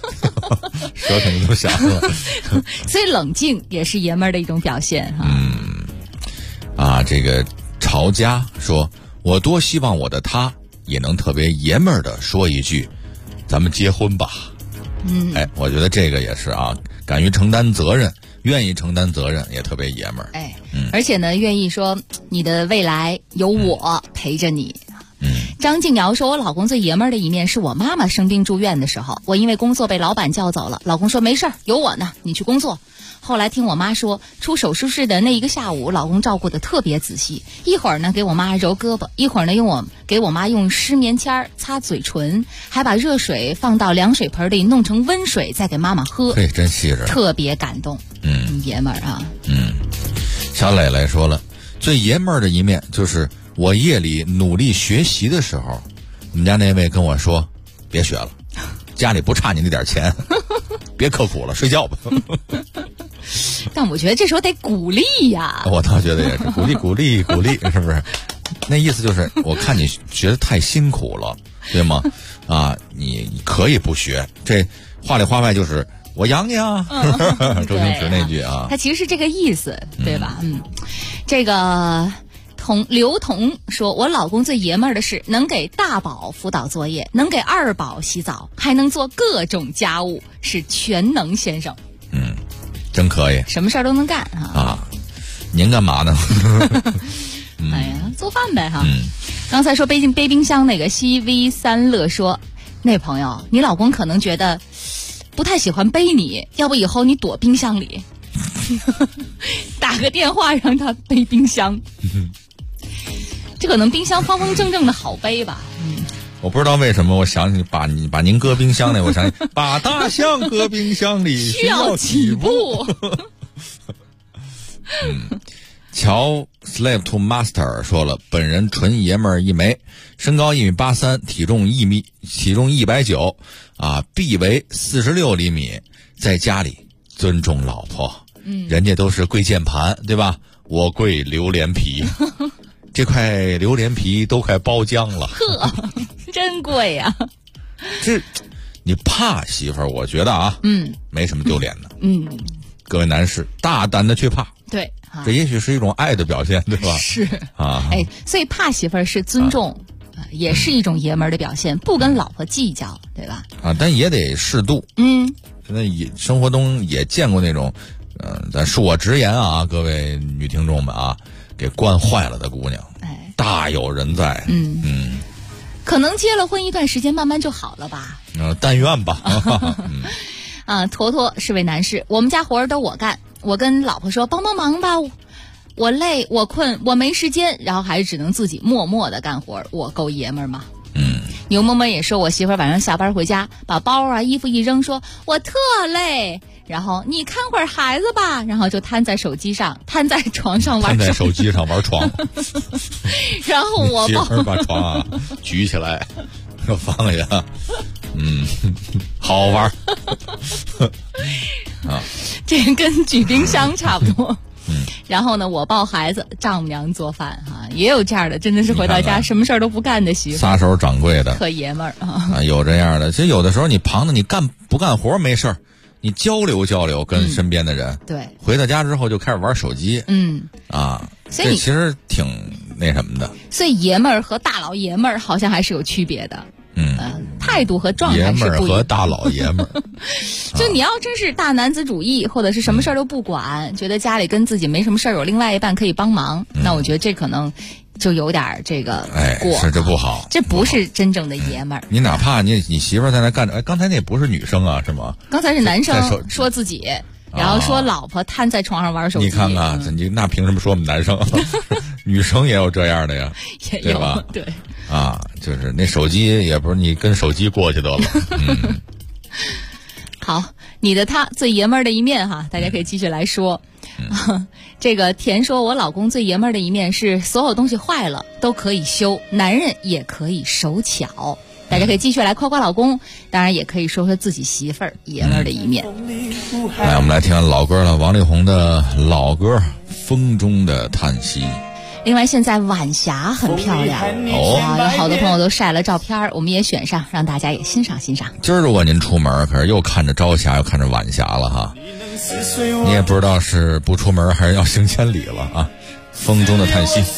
舌头都响了。 所以冷静也是爷们儿的一种表现哈。这个曹家说，我多希望我的他也能特别爷们儿的说一句，咱们结婚吧。我觉得这个也是啊，敢于承担责任，愿意承担责任，也特别爷们儿。 而且呢，愿意说你的未来有我陪着你。张静瑶说，我老公最爷们儿的一面是我妈妈生病住院的时候，我因为工作被老板叫走了，老公说没事儿，有我呢，你去工作。后来听我妈说，出手术室的那一个下午，老公照顾得特别仔细，一会儿呢给我妈揉胳膊，一会儿呢给我妈用湿棉签擦嘴唇，还把热水放到凉水盆里弄成温水再给妈妈喝。 嘿，真细致， 特别感动。爷们儿啊。 小磊磊说了，最爷们儿的一面就是我夜里努力学习的时候，我们家那位跟我说，别学了，家里不差你那点钱，别刻苦了，睡觉吧。 但我觉得这时候得鼓励呀。 我倒觉得也是鼓励，是不是？那意思就是我看你学得太辛苦了，对吗？你可以不学，这话里话外就是我养你啊。周星驰那句啊， 他其实是这个意思，对吧？这个刘彤说，我老公最爷们儿的是能给大宝辅导作业，能给二宝洗澡，还能做各种家务，是全能先生。 真可以， 什么事儿都能干您干嘛呢？ 哎呀，做饭呗哈。刚才说背冰箱那个西 V 三乐说，那朋友你老公可能觉得不太喜欢背你，要不以后你躲冰箱里打个电话让他背冰箱。这可能冰箱方方正正的好背吧。 我不知道为什么我想起把您搁冰箱里，我想起把大象搁冰箱里需要几步。乔 Slave to Master 说了，本人纯爷们儿一枚，身高1.83米，体重190臂围46厘米，在家里尊重老婆。人家都是跪键盘，对吧？我跪榴莲皮。这块榴莲皮都快包浆了。 呵，真贵呀。 这你怕媳妇儿，我觉得没什么丢脸的。各位男士大胆的去怕。 对， 这也许是一种爱的表现，对吧？ 是所以怕媳妇儿是尊重，也是一种爷们儿的表现，不跟老婆计较，对吧？ 但也得适度。现在生活中也见过那种，咱恕我直言啊，各位女听众们啊，给惯坏了的姑娘，大有人在。 可能结了婚一段时间，慢慢就好了吧。 但愿吧。 坨坨是位男士，我们家活儿都我干，我跟老婆说帮忙吧，我累，我困，我没时间，然后还是只能自己默默的干活，我够爷们儿吗？牛嬷嬷也说，我媳妇儿晚上下班回家，把包衣服一扔，说我特累，然后你看会儿孩子吧，然后就瘫在床上玩， 瘫在手机上玩床。 然后我媳妇儿把床举起来，放下，好玩。 这跟举冰箱差不多。然后呢，我抱孩子，丈母娘做饭也有这样的，真的是回到家什么事儿都不干的媳妇， 撒手掌柜的， 特爷们儿有这样的。其实有的时候你旁的你干不干活没事儿，你交流跟身边的人。 对， 回到家之后就开始玩手机。 所以这其实挺那什么的。 所以爷们儿和大老爷们儿好像还是有区别的。态度和状态是不一样。 爷们儿和大老爷们儿， 就你要真是大男子主义，或者是什么事儿都不管，觉得家里跟自己没什么事儿，有另外一半可以帮忙，那我觉得这可能就有点这个过。 是这不好， 这不是真正的爷们儿。 你哪怕你媳妇儿在那干着，刚才那不是女生啊，是吗？ 刚才是男生说自己。然后说老婆瘫在床上玩手机， 你看看，你那凭什么说我们男生？女生也有这样的呀， 也有， 对吧？ 对就是那手机也不是你跟手机过去得了。 好，你的他最爷们儿的一面大家可以继续来说。这个田说，我老公最爷们儿的一面是所有东西坏了都可以修，男人也可以手巧。大家可以继续来夸夸老公，当然也可以说说自己媳妇儿爷们儿的一面。 来，我们来听老歌了，王力宏的老歌《风中的叹息》。 另外，现在晚霞很漂亮哦，有好多朋友都晒了照片，我们也选上，让大家也欣赏欣赏。 今儿如果您出门，可是又看着朝霞，又看着晚霞了哈，你也不知道是不出门还是要行千里了啊！风中的叹息。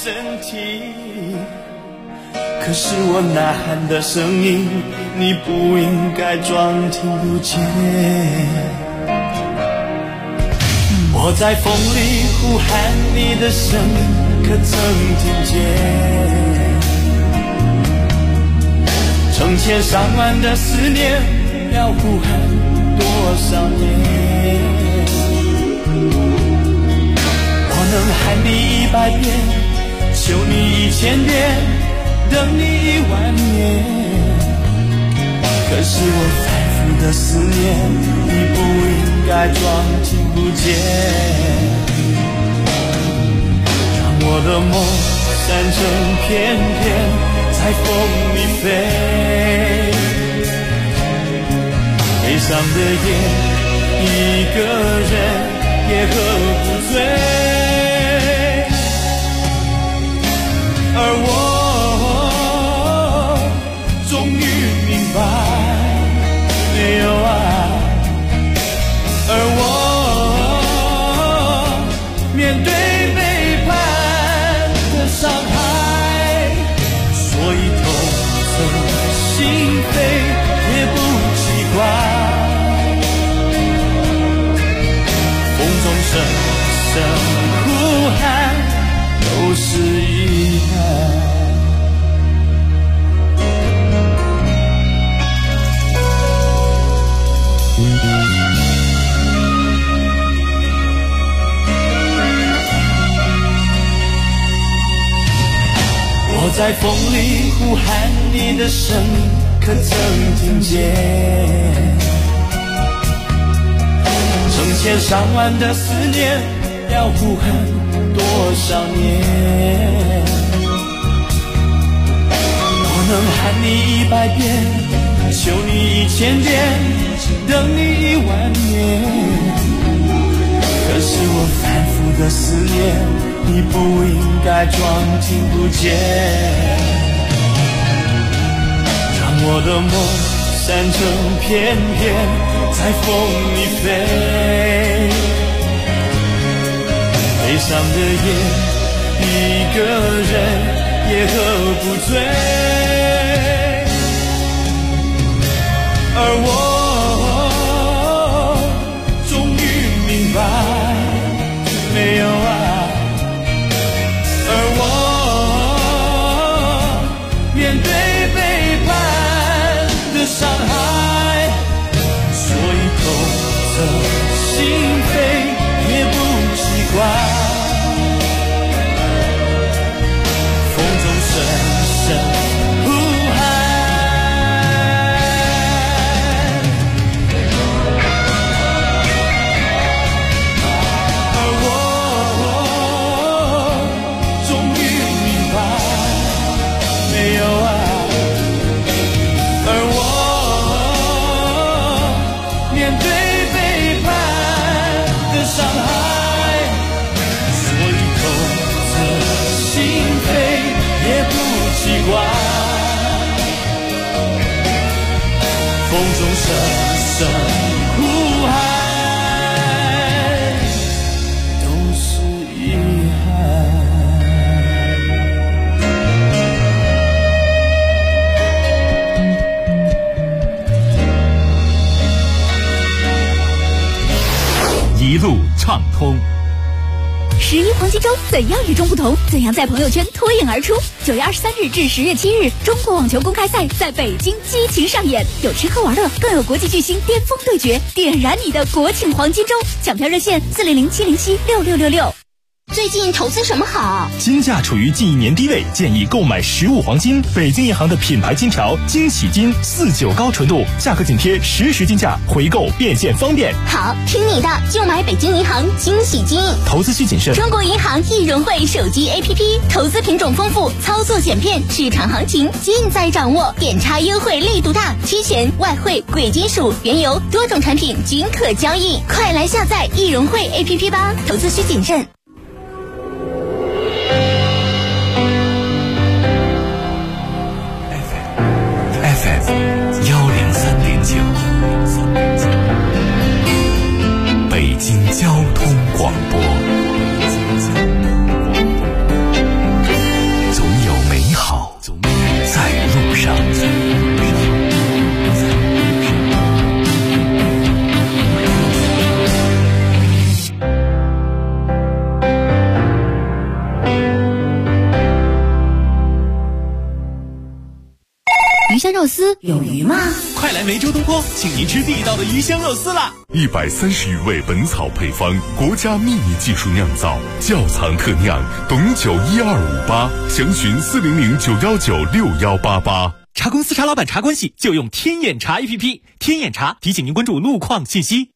可是我呐喊的声音，你不应该装听不见。我在风里呼喊你的声音，可曾听见？成千上万的思念，要呼喊多少年？我能喊你100遍，求你1000遍，等你10000年。可是我反复的思念，你不应该装听不见。让我的梦散成片片，在风里飞。悲伤的夜，一个人也喝不醉。而我终于明白，没有爱。而我面对背叛的伤害，所以痛彻心扉也不奇怪。风中声声呼喊，都是遗憾。我在风里呼喊你的声音，可曾听见？成千上万的思念，要呼喊多少年？我能喊你100遍，求你1000遍，等你10000年。可是我反复的思念，你不应该装听不见。让我的梦散成片片，在风里飞。悲伤的夜，一个人也喝不醉。而我终于明白，没有爱。而我面对背叛的伤害，所以痛彻心扉也不奇怪。风中声声呼喊，而我终于明白，没有爱。而我面对背叛的伤害，所以痛彻心扉也不奇怪。风中声声呼喊，都是遗憾。 一路畅通。 11黄金周怎样与众不同？怎样在朋友圈脱颖而出？9月23日至10月7日，中国网球公开赛在北京激情上演，有吃喝玩乐，更有国际巨星巅峰对决，点燃你的国庆黄金周！抢票热线400-707-6666。 最近投资什么好？ 金价处于近1年低位，建议购买实物黄金。北京银行的品牌金条惊喜金49高纯度，价格紧贴实时金价，回购变现方便。 好，听你的，就买北京银行惊喜金。 投资需谨慎。 中国银行易融汇手机 APP， 投资品种丰富，操作简便，市场行情尽在掌握，点差优惠力度大，期权、外汇、贵金属、原油多种产品均可交易，快来下载易融汇 APP 吧。投资需谨慎。 鲜肉丝有鱼吗？ 快来梅州东坡，请您吃地道的鱼香肉丝啦 ！130余味本草配方，国家秘密技术酿造，窖藏特酿，董酒12588，详询400-919-6188。 茶公司茶老板茶关系就用天眼茶 APP， 天眼茶提醒您关注路况信息。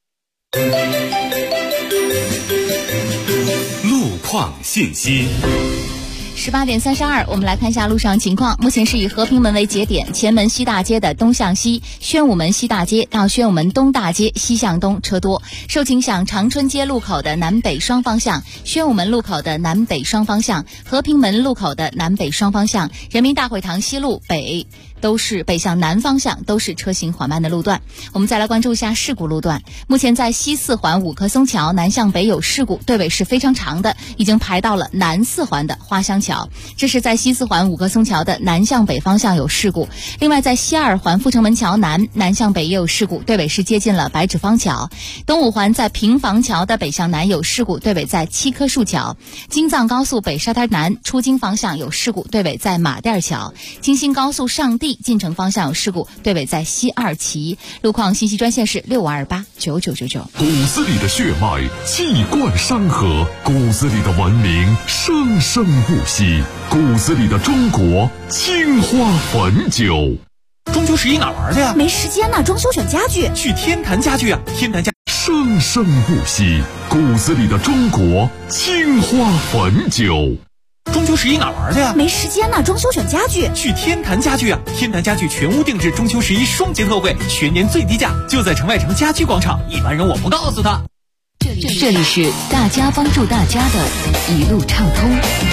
路况信息。 18点32，我们来看一下路上情况。目前是以和平门为节点，前门西大街的东向西，宣武门西大街到宣武门东大街西向东车多。受影响，长春街路口的南北双方向、宣武门路口的南北双方向、和平门路口的南北双方向、人民大会堂西路北都是北向南方向都是车行缓慢的路段。我们再来关注一下事故路段。目前在西四环五棵松桥南向北有事故，队尾是非常长的，已经排到了南四环的花香桥。这是在西四环五棵松桥的南向北方向有事故。另外在西二环阜成门桥南向北也有事故，队尾是接近了白纸坊桥。东五环在平房桥的北向南有事故，队尾在七棵树桥。京藏高速北沙滩南出京方向有事故，队尾在马甸桥。京新高速上地进城方向有事故，队尾在西二旗。路况信息专线是65289999。 骨子里的血脉气贯山河，骨子里的文明生生不息，骨子里的中国青花汾酒。 中秋11哪玩去呀？ 没时间呢，装修选家具。 去天坛家具啊，天坛家生生不息，骨子里的中国青花汾酒。 中秋11哪玩去呀？ 没时间呢，装修选家具。 去天坛家具啊，天坛家具全屋定制中秋11双节特惠，全年最低价，就在城外城家居广场，一般人我不告诉他。 这里是大家帮助大家的一路畅通。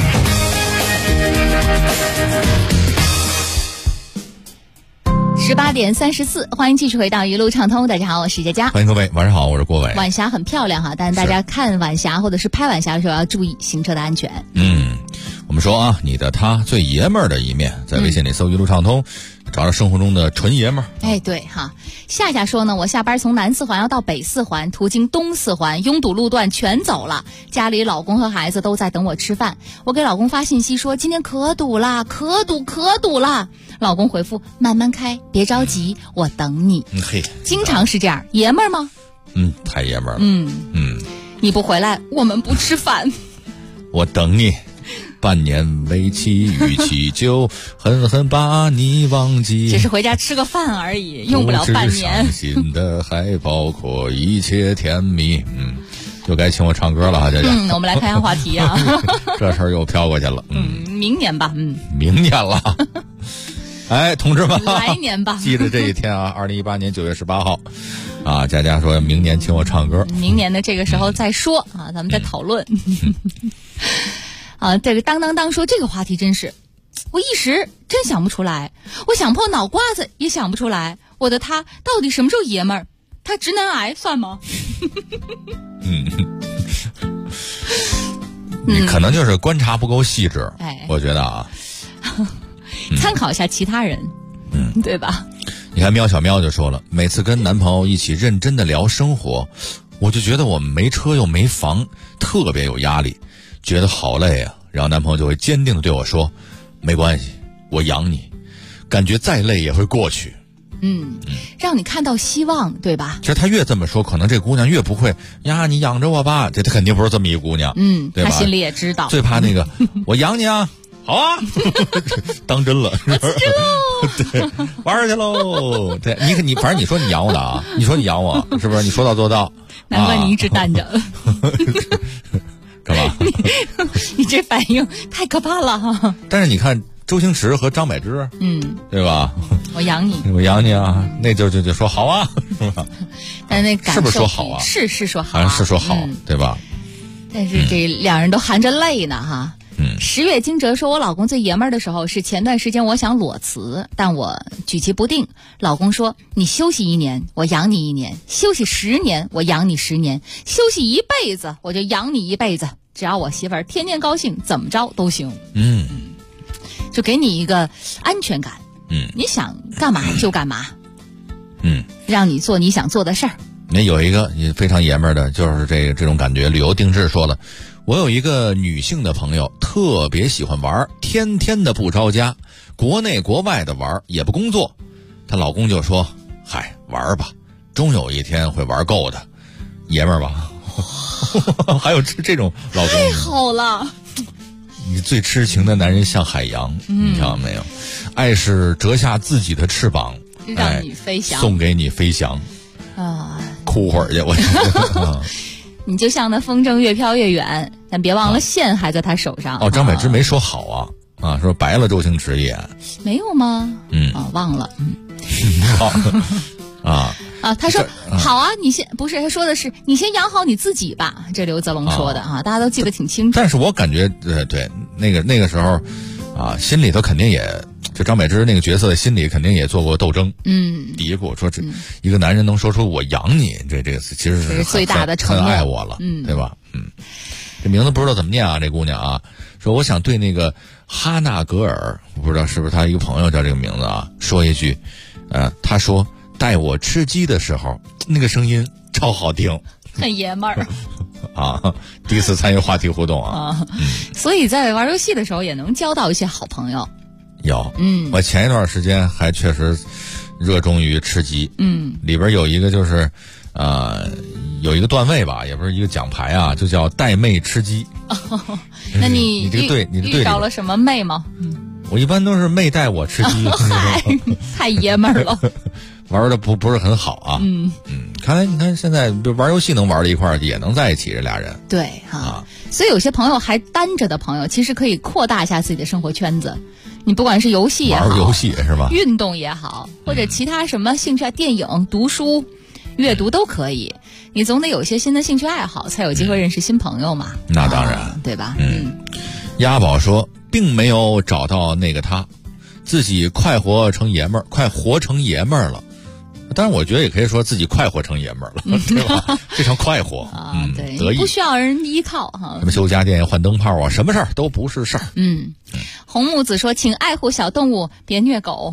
18点34，欢迎继续回到一路畅通。大家好，我是佳佳。 欢迎各位，晚上好，我是郭伟。 晚霞很漂亮哈，但是大家看晚霞或者是拍晚霞的时候要注意行车的安全。 我们说啊，你的他最爷们儿的一面，在微信里搜一路畅通，找到生活中的纯爷们儿。 哎，对哈。夏说呢，我下班从南四环要到北四环，途经东四环，拥堵路段全走了，家里老公和孩子都在等我吃饭。我给老公发信息说今天可堵了，可堵了。老公回复慢慢开，别着急，我等你。 嘿， 经常是这样，爷们儿吗？ 太爷们儿了。 你不回来，我们不吃饭。 我等你。半年为期与其就狠狠把你忘记， 只是回家吃个饭而已，用不了半年。 伤心的还包括一切甜蜜。就该请我唱歌了哈，佳佳。 我们来看一下话题啊。 这事儿又飘过去了。 明年吧。 明年了。哎，同志们， 来年吧。 记着这一天啊，2018年9月18号啊，佳佳说明年请我唱歌。 明年的这个时候再说啊，咱们再讨论。这个当说这个话题真是，我一时真想不出来，我想破脑瓜子也想不出来，我的他到底什么时候爷们儿？他直男癌算吗？ 你可能就是观察不够细致，我觉得啊， 参考一下其他人，对吧？ 你看喵小喵就说了，每次跟男朋友一起认真的聊生活，我就觉得我们没车又没房，特别有压力。觉得好累啊，然后男朋友就会坚定的对我说没关系，我养你，感觉再累也会过去。 让你看到希望，对吧？ 其实他越这么说，可能这姑娘越不会呀，你养着我吧，这她肯定不是这么一姑娘。对吧？ 她心里也知道， 最怕那个我养你啊，好啊，当真了， 我辞职喽， 对，玩去喽。对，你反正你说你养我的啊，你说你养我，是不是？你说到做到。 难怪你一直单着。 干嘛？ 你这反应太可怕了哈！ 但是你看周星驰和张柏芝，对吧？ 我养你， 我养你啊！那就说好啊，是吧？ 但那感受是不是说好啊？ 是说好， 好像是说好，对吧？ 但是这两人都含着泪呢哈。10月惊蛰说，我老公最爷们儿的时候是前段时间我想裸辞，但我举棋不定。老公说你休息1年，我养你1年；休息10年，我养你10年；休息1辈子，我就养你1辈子。只要我媳妇儿天天高兴，怎么着都行。就给你一个安全感。你想干嘛就干嘛。让你做你想做的事儿。 那有一个非常爷们儿的，就是这种感觉。旅游定制说了，我有一个女性的朋友，特别喜欢玩，天天的不着家，国内国外的玩，也不工作。 她老公就说：“嗨，玩吧，终有一天会玩够的，爷们儿吧。”还有这种老公， 太好了。 你最痴情的男人像海洋，你看到没有？爱是折下自己的翅膀， 让你飞翔， 送给你飞翔。啊，哭会儿去，我觉得。 你就像那风筝越飘越远，但别忘了线还在他手上。 张柏芝没说好啊，说白了周星驰也没有吗？忘了。他说好啊，你先不是，他说的是你先养好你自己吧。这刘泽龙说的大家都记得挺清楚。 但是我感觉对那个时候心里头肯定也，就张柏芝那个角色的心里肯定也做过斗争。嘀咕说这一个男人能说出我养你，这个其实是最大的承诺， 很爱我了，对吧？这名字不知道怎么念这姑娘说我想对那个哈纳格尔，不知道是不是他一个朋友叫这个名字说一句，他说带我吃鸡的时候，那个声音超好听， 很爷们儿第一次参与话题互动所以在玩游戏的时候也能交到一些好朋友。 有，我前一段时间还确实热衷于吃鸡，里边有一个就是有一个段位吧，也不是一个奖牌就叫带妹吃鸡。 那你这个队你的队遇到了什么妹吗？ 我一般都是妹带我吃鸡。 太爷们儿了。 玩的不是很好看来你看现在玩游戏能玩到一块儿，也能在一起，这俩人。 对所以有些朋友还单着的朋友，其实可以扩大一下自己的生活圈子。你不管是游戏也好， 玩游戏是吧？ 运动也好，或者其他什么兴趣电影、读书、阅读都可以。你总得有一些新的兴趣爱好，才有机会认识新朋友嘛。 那当然， 对吧？ 押宝说并没有找到那个他，自己快活成爷们儿了。当然我觉得也可以说自己快活成爷们儿了，对吧？非常快活对， 得意， 不需要人依靠什么修家电换灯泡什么事儿都不是事儿。 红木子说请爱护小动物，别虐狗。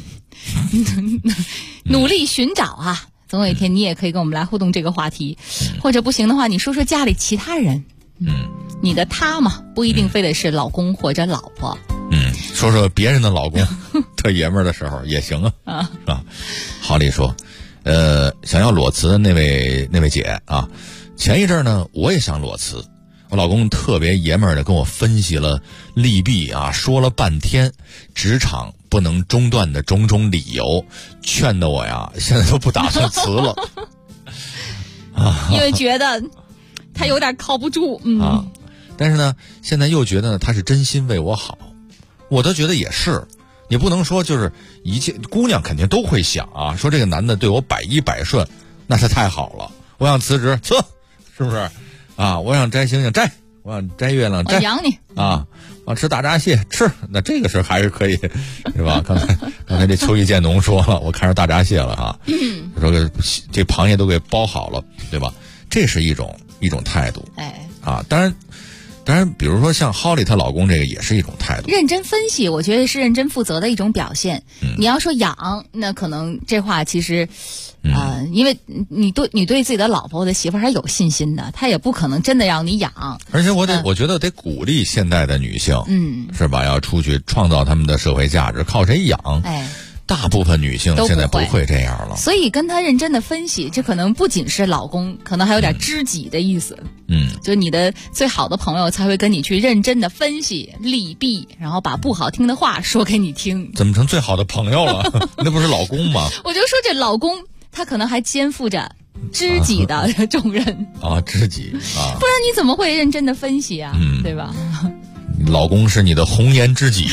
努力寻找总有一天你也可以跟我们来互动这个话题。或者不行的话，你说说家里其他人，你的他嘛，不一定非得是老公或者老婆。 说说别人的老公特爷们儿的时候也行好里说想要裸辞的那位姐前一阵呢我也想裸辞，我老公特别爷们儿的跟我分析了利弊说了半天职场不能中断的种种理由，劝得我现在都不打算辞了因为觉得他有点靠不住但是呢现在又觉得他是真心为我好，我都觉得也是。你不能说就是一切姑娘肯定都会想说这个男的对我百依百顺，那是太好了，我想辞职辞，是不是我想摘星星摘，我想摘月亮摘， 我养你我吃大闸蟹吃，那这个是还是可以，对吧？刚才这秋意渐浓说了，我看着大闸蟹了说这螃蟹都给包好了，对吧？这是一种态度，当然比如说像 Holly 她老公这个也是一种态度， 认真分析，我觉得是认真负责的一种表现。你要说养，那可能这话其实因为你对自己的老婆或者媳妇还是有信心的，他也不可能真的让你养。 而且我觉得得鼓励现代的女性，是吧？要出去创造他们的社会价值，靠谁养？大部分女性现在不会这样了， 所以跟他认真的分析，这可能不仅是老公，可能还有点知己的意思。就是你的最好的朋友才会跟你去认真的分析利弊，然后把不好听的话说给你听。 怎么成最好的朋友了？那不是老公吗？ 我就说这老公他可能还肩负着知己的重任知己不然你怎么会认真的分析对吧？ 老公是你的红颜知己，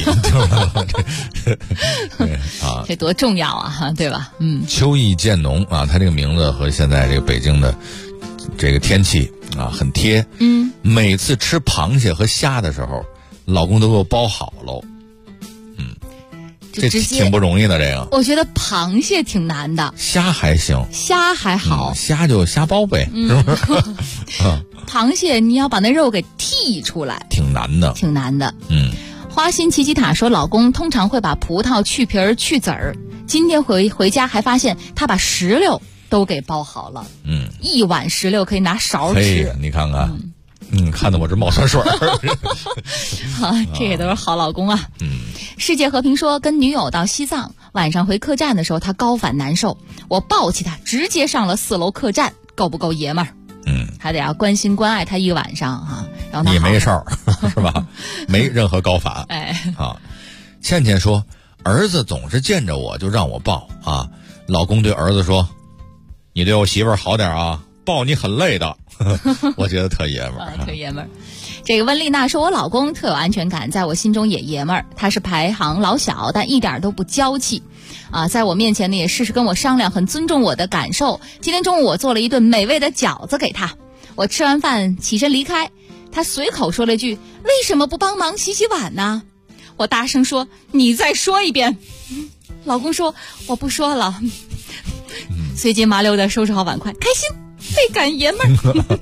这多重要对吧？ 秋意渐浓他这个名字和现在这个北京的这个天气很贴。每次吃螃蟹和虾的时候，老公都给我包好喽。这挺不容易的，这个我觉得螃蟹挺难的， 虾还行， 虾还好， 虾就虾包呗，是不是？ 螃蟹你要把那肉给剔出来， 挺难的。 花心奇奇塔说，老公通常会把葡萄去皮儿去籽儿，今天回家还发现他把石榴都给包好了。一碗石榴可以拿勺吃， 你看看。看得我这冒酸水这也都是好老公世界和平说，跟女友到西藏晚上回客栈的时候，他高反难受，我抱起他直接上了4楼客栈，够不够爷们儿？还得要关心关爱他一晚上啊，让他你没事儿是吧？没任何高反。倩倩说，儿子总是见着我就让我抱啊，老公对儿子说，你对我媳妇儿好点啊，抱你很累的。我觉得特爷们儿， 特爷们儿。这个温丽娜说，我老公特有安全感，在我心中也爷们儿，他是排行老小，但一点都不娇气啊，在我面前呢也事事跟我商量，很尊重我的感受。今天中午我做了一顿美味的饺子给他，我吃完饭起身离开，他随口说了句，为什么不帮忙洗洗碗呢？我大声说，你再说一遍。老公说，我不说了。随即麻溜的收拾好碗筷，开心倍感爷们儿。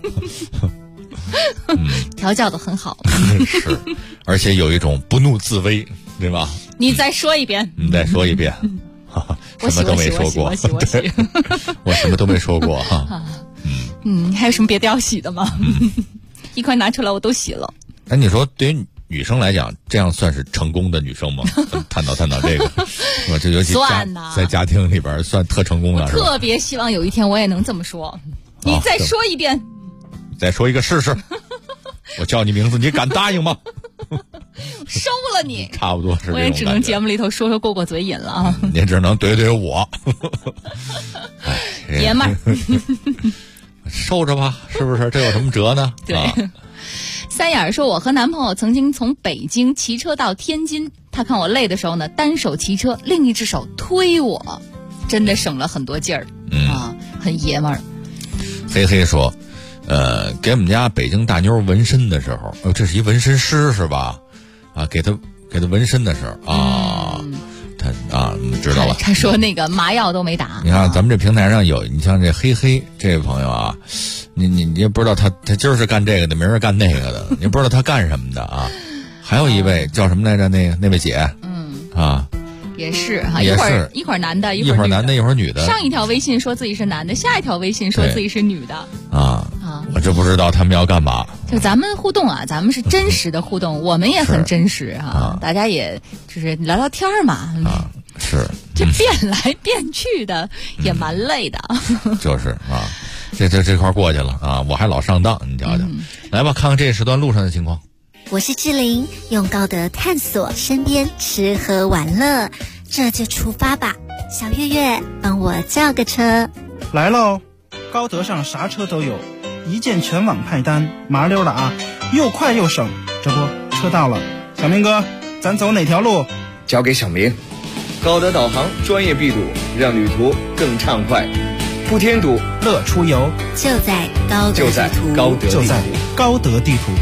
调教的很好。 是，而且有一种不怒自威，对吧？ 你再说一遍。 你再说一遍。什么都没说过。对，我什么都没说过哈。 还有什么别的要洗的吗？一块拿出来我都洗了。 那你说对于女生来讲，这样算是成功的女生吗？探讨这个，我这尤其在家庭里边算特成功了。 我特别希望有一天我也能这么说。你再说一遍。 再说一个试试。我叫你名字，你敢答应吗？ 收了你。 差不多是这种感觉。 我也只能节目里头说过嘴瘾了啊。 你只能怼我。 爷们儿。 受着吧，是不是？这有什么辙呢？ 对。三眼说，我和男朋友曾经从北京骑车到天津，他看我累的时候呢，单手骑车，另一只手推我，真的省了很多劲儿。很爷们儿。 黑黑说，给我们家北京大妞纹身的时候，这是一纹身师是吧？啊，给他纹身的时候啊。他知道了。 他说那个麻药都没打。 你看咱们这平台上有，你像这黑黑这位朋友啊，你也不知道他今儿是干这个的，明儿干那个的，你不知道他干什么的啊。还有一位叫什么来着？那位姐， 也是哈，一会儿男的， 一会儿男的，一会儿女的。 上一条微信说自己是男的，下一条微信说自己是女的。 我这不知道他们要干嘛。 就咱们互动啊，咱们是真实的互动，我们也很真实哈。大家也就是聊聊天嘛。 是。 这变来变去的也蛮累的。 就是啊，这块过去了啊，我还老上当，你瞧瞧。来吧，看看这时段路上的情况。 我是志玲，用高德探索身边吃喝玩乐，这就出发吧。小月月，帮我叫个车。 来喽，高德上啥车都有，一键全网派单，麻溜的啊，又快又省。这不，车到了，小明哥，咱走哪条路？ 交给小明。高德导航专业必堵，让旅途更畅快。不添堵， 乐出游， 就在高德地图。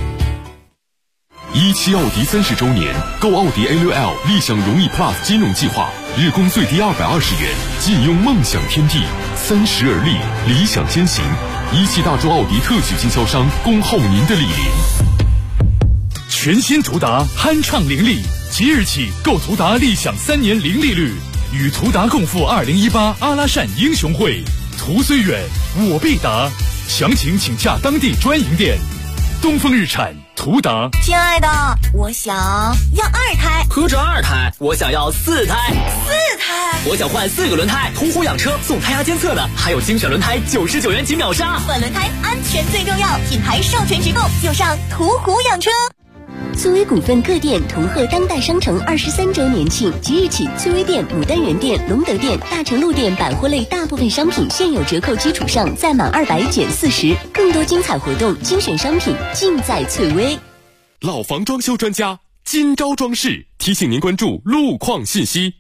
17奥迪30周年，购奥迪 A6L 立享荣誉 Plus 金融计划，日供最低220元，尽用梦想天地，30而立，理想先行。17大洲奥迪特许经销商恭候您的莅临。 全新途达酣畅凌厉，即日起购途达立享3年零利率，与途达共赴2018阿拉善英雄会。途虽远，我必达。详情请洽当地专营店。东风日产途达。 亲爱的，我想要2胎。 何止2胎，我想要4胎。 4胎， 我想换4个轮胎。途虎养车送胎压监测的，还有精选轮胎99元起秒杀。 换轮胎安全最重要，品牌授权直购就上途虎养车。 苏威股份各店同贺当代商城23周年庆，即日起，苏威店、牡丹园店、隆德店、大成路店百货类大部分商品现有折扣基础上，再满200减40，更多精彩活动、精选商品尽在翠威。 老房装修专家金招装饰提醒您关注路况信息。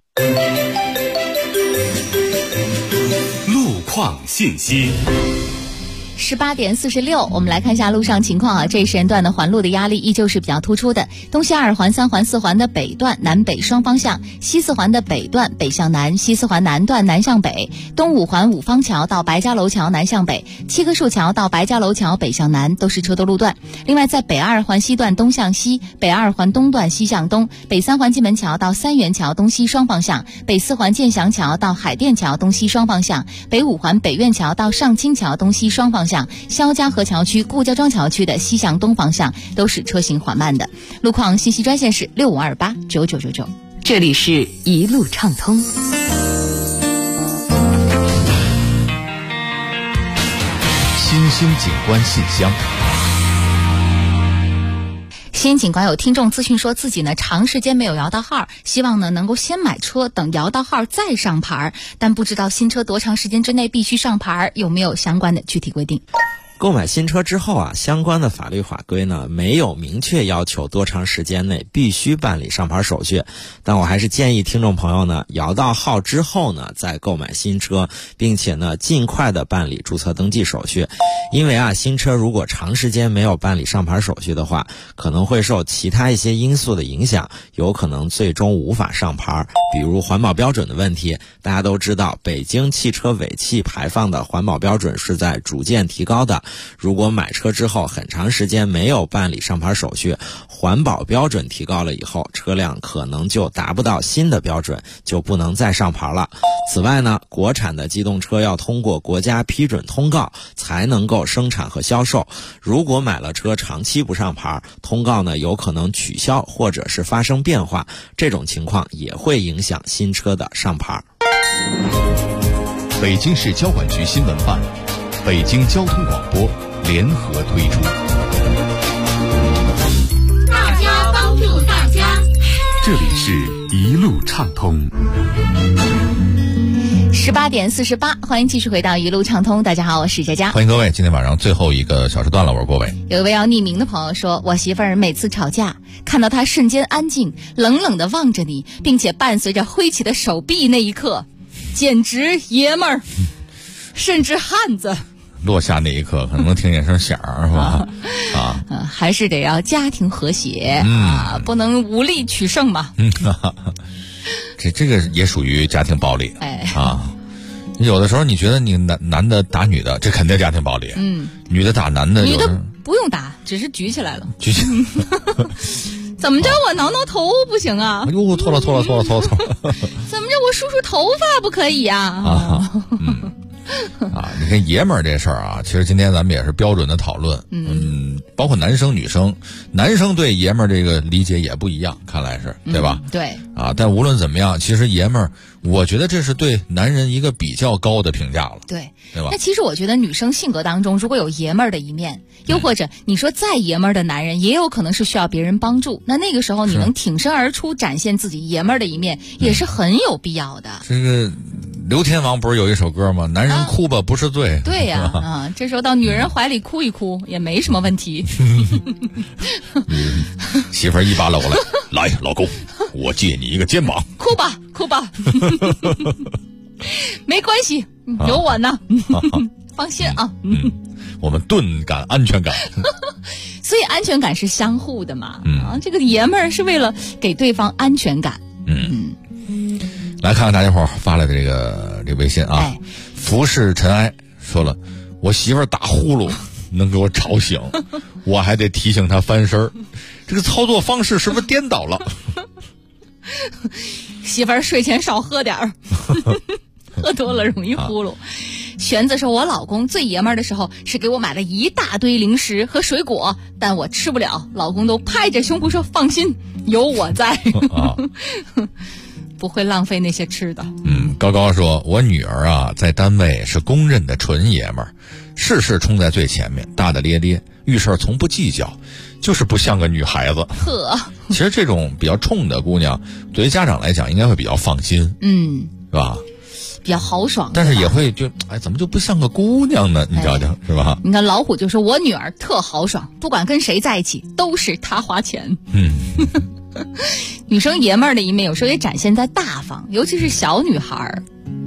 路况信息。 18点46，我们来看一下路上情况啊。这一时间段的环路的压力依旧是比较突出的。东西2环、3环、4环的北段南北双方向，西4环的北段北向南，西4环南段南向北，东5环五方桥到白家楼桥南向北，七棵树桥到白家楼桥北向南都是车多路段。另外，在北2环西段东向西，北2环东段西向东，北3环蓟门桥到三元桥东西双方向，北4环建祥桥到海淀桥东西双方向，北5环北苑桥到上清桥东西双方向，肖家河桥区、顾家庄桥区的西向东方向都是车行缓慢的。路况信息专线是65289999。 这里是一路畅通。 星景观信箱。 西安景观有听众咨询说自己呢长时间没有摇到号，希望呢能够先买车，等摇到号再上牌，但不知道新车多长时间之内必须上牌，有没有相关的具体规定？ 购买新车之后啊，相关的法律法规呢没有明确要求多长时间内必须办理上牌手续，但我还是建议听众朋友呢摇到号之后呢再购买新车，并且呢尽快的办理注册登记手续。因为啊新车如果长时间没有办理上牌手续的话，可能会受其他一些因素的影响，有可能最终无法上牌，比如环保标准的问题。大家都知道北京汽车尾气排放的环保标准是在逐渐提高的，如果买车之后很长时间没有办理上牌手续，环保标准提高了以后，车辆可能就达不到新的标准，就不能再上牌了。此外呢，国产的机动车要通过国家批准通告才能够生产和销售，如果买了车长期不上牌，通告呢有可能取消或者是发生变化，这种情况也会影响新车的上牌。 北京市交管局新闻办、北京交通广播联合推出。 大家帮助大家， 这里是一路畅通。 18点48，欢迎继续回到一路畅通。大家好，我是佳佳， 欢迎各位。今天晚上最后一个小时段了，我是郭伟。 有一位要匿名的朋友说，我媳妇儿每次吵架，看到她瞬间安静，冷冷地望着你，并且伴随着挥起的手臂那一刻，简直爷们儿，甚至汉子。 落下那一刻可能能听见声响是吧？ 还是得要家庭和谐不能武力取胜嘛。 这个也属于家庭暴力有的时候你觉得你男的打女的，这肯定家庭暴力。女的打男的， 女的不用打，只是举起来了。 举起怎么着我挠挠头不行啊？ 哟，错了。怎么着我梳梳头发不可以啊？ 你看爷们儿这事儿啊，其实今天咱们也是标准的讨论。包括男生女生，男生对爷们儿这个理解也不一样，看来是对吧？ 对但无论怎么样，其实爷们儿，我觉得这是对男人一个比较高的评价了，对吧？ 那其实我觉得女生性格当中如果有爷们儿的一面，又或者你说再爷们儿的男人也有可能是需要别人帮助，那个时候你能挺身而出展现自己爷们儿的一面也是很有必要的。 这个刘天王不是有一首歌吗？男人哭吧不是罪。 对呀，这时候到女人怀里哭一哭也没什么问题。 媳妇儿一把搂来，来老公，我借你一个肩膀。 哭吧没关系，有我呢。放心啊。 我们顿感安全感。 所以安全感是相互的嘛。这个爷们儿是为了给对方安全感。 来看看大家伙发来的这个微信啊。浮世尘埃说了，我媳妇儿打呼噜能给我吵醒，我还得提醒她翻身，这个操作方式是不是颠倒了？ 媳妇儿睡前少喝点儿，喝多了容易呼噜。玄子说，我老公最爷们儿的时候是给我买了一大堆零食和水果，但我吃不了，老公都拍着胸脯说放心，有我在。不会浪费那些吃的。 高高说，我女儿啊在单位是公认的纯爷们儿，事事冲在最前面，大大咧咧，遇事从不计较，就是不像个女孩子。其实这种比较冲的姑娘对于家长来讲应该会比较放心，是吧？ 比较豪爽， 但是也会怎么就不像个姑娘呢？你瞧瞧，是吧？ 你看老虎就说，我女儿特豪爽，不管跟谁在一起都是她花钱。女生爷们儿的一面有时候也展现在大方，尤其是小女孩儿。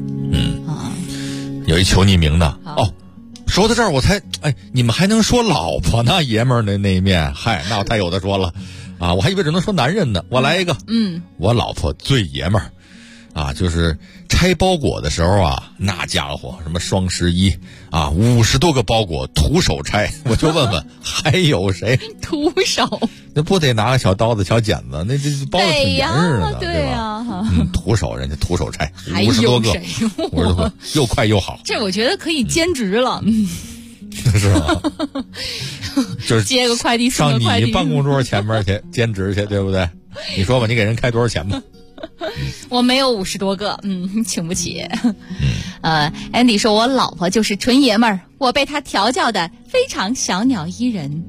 有一求匿名的说到这儿我才你们还能说老婆呢？爷们儿的那一面，那我太有的说了我还以为只能说男人呢。我来一个，我老婆最爷们儿就是拆包裹的时候那家伙什么双1150多个包裹徒手拆，我就问问还有谁徒手？ 那不得拿个小刀子小剪子，那这包的挺严实的，对吧？徒手，人家徒手拆50多个，50多个，又快又好。 这我觉得可以兼职了。 是吧？就是接个快递， 上你办公桌前面去兼职去，对不对？你说吧，你给人开多少钱吧？ 我没有50多个，请不起。Andy 说我老婆就是纯爷们儿，我被她调教的非常小鸟依人。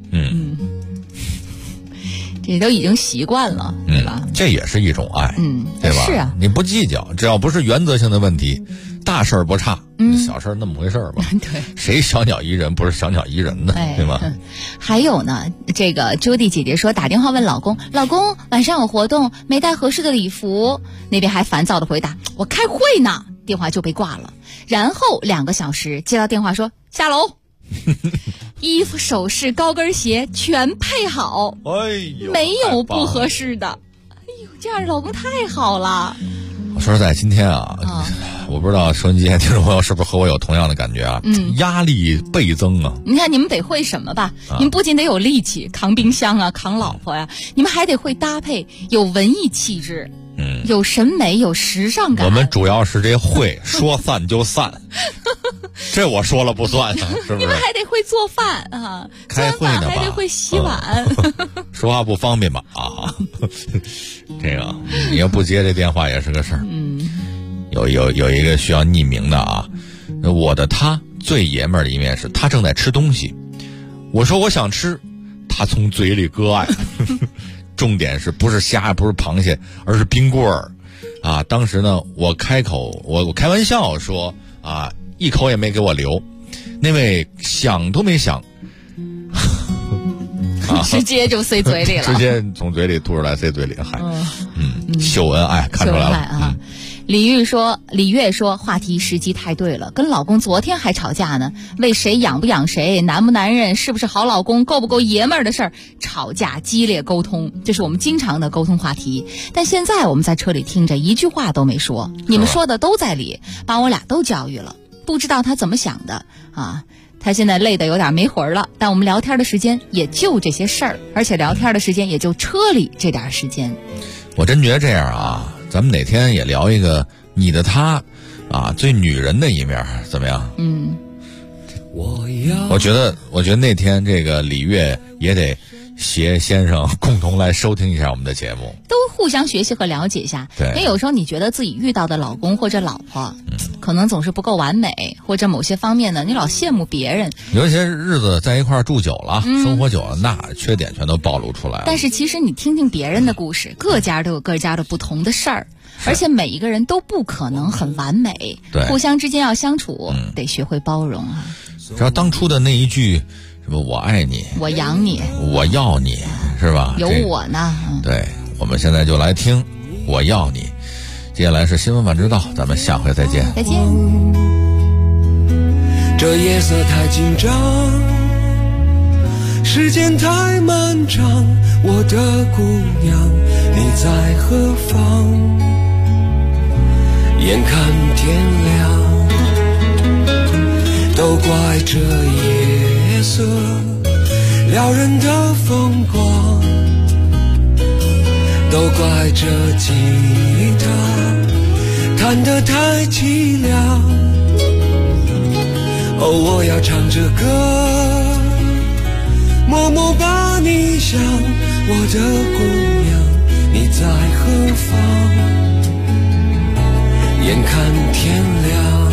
这都已经习惯了，对吧？ 这也是一种爱，对吧？ 是啊， 你不计较，只要不是原则性的问题，大事儿不差，小事儿那么回事儿吧。 对， 谁小鸟依人不是小鸟依人呢？对吗？ 还有呢，这个 Judy 姐姐说打电话问老公晚上有活动，没带合适的礼服，那边还烦躁的回答我开会呢，电话就被挂了。然后2个小时接到电话说下楼。衣服、首饰、高跟鞋全配好，没有不合适的。这样老公太好了。 我说实在，今天我不知道收音机前听众朋友是不是和我有同样的感觉啊？压力倍增啊！ 你看你们得会什么吧？你们不仅得有力气扛冰箱啊，扛老婆呀，你们还得会搭配，有文艺气质。有审美，有时尚感。 我们主要是这会说散就散，这我说了不算啊，是不是？ 你们还得会做饭啊， 开会呢吧， 还得会洗碗。 说话不方便吧？这个你要不接这电话也是个事儿。有一个需要匿名的啊，我的他最爷们儿的一面是他正在吃东西，我说我想吃，他从嘴里割爱。重点是不是虾不是螃蟹，而是冰棍儿啊！当时呢，我开玩笑说啊，一口也没给我留，那位想都没想， 直接就塞嘴里了， 直接从嘴里吐出来塞嘴里，秀恩爱看出来了啊。 李月说话题时机太对了，跟老公昨天还吵架呢，为谁养不养谁，男不男人，是不是好老公，够不够爷们儿的事儿，吵架激烈沟通，这是我们经常的沟通话题。但现在我们在车里听着一句话都没说，你们说的都在理，把我俩都教育了，不知道他怎么想的啊。他现在累得有点没魂了，但我们聊天的时间也就这些事儿，而且聊天的时间也就车里这点时间。 我真觉得这样啊，咱们哪天也聊一个你的他啊最女人的一面怎么样？我觉得那天这个李月也得携先生共同来收听一下我们的节目， 都互相学习和了解一下。 对， 因为有时候你觉得自己遇到的老公或者老婆，可能总是不够完美，或者某些方面呢，你老羡慕别人。 有些日子在一块儿住久了，生活久了，那缺点全都暴露出来了。 但是其实你听听别人的故事，各家都有各家的不同的事儿，而且每一个人都不可能很完美。 对， 互相之间要相处，得学会包容啊。 只要当初的那一句什么我爱你， 我养你， 我要你，是吧？ 有我呢。 对，我们现在就来听我要你。接下来是新闻晚知道，咱们下回再见。 再见。 这夜色太紧张，时间太漫长，我的姑娘你在何方？眼看天亮，都怪这夜色撩人的疯狂，都怪这吉他弹得太凄凉。哦，我要唱着歌，默默把你想，我的姑娘你在何方？眼看天亮，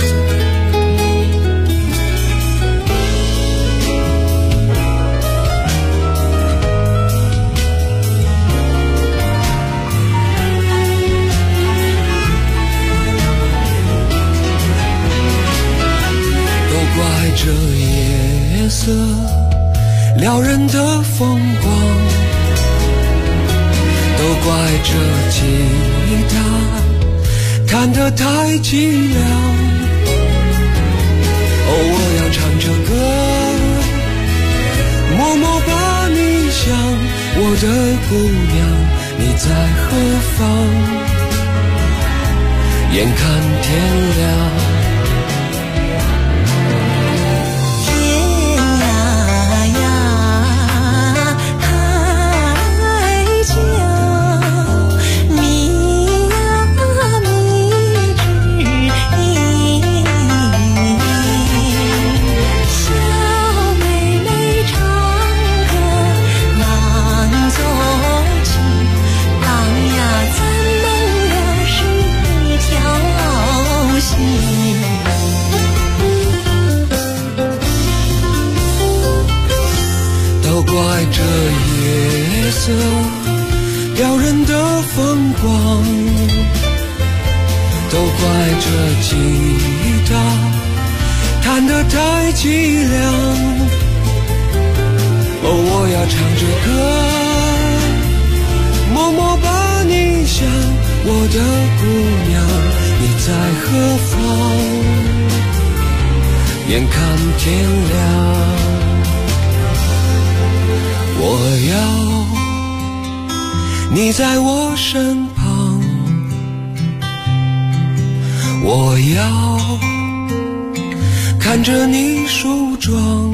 这夜色撩人的疯光，都怪这吉他弹得太凄凉。哦，我要唱着歌，默默把你想，我的姑娘你在何方？眼看天亮。 浪呀，怎能人的风光，都怪这吉他弹得太凄凉。我要唱着歌，默默把你想，我的姑娘，你在何方？眼看天亮，我要你在我身旁，我要看着你梳妆，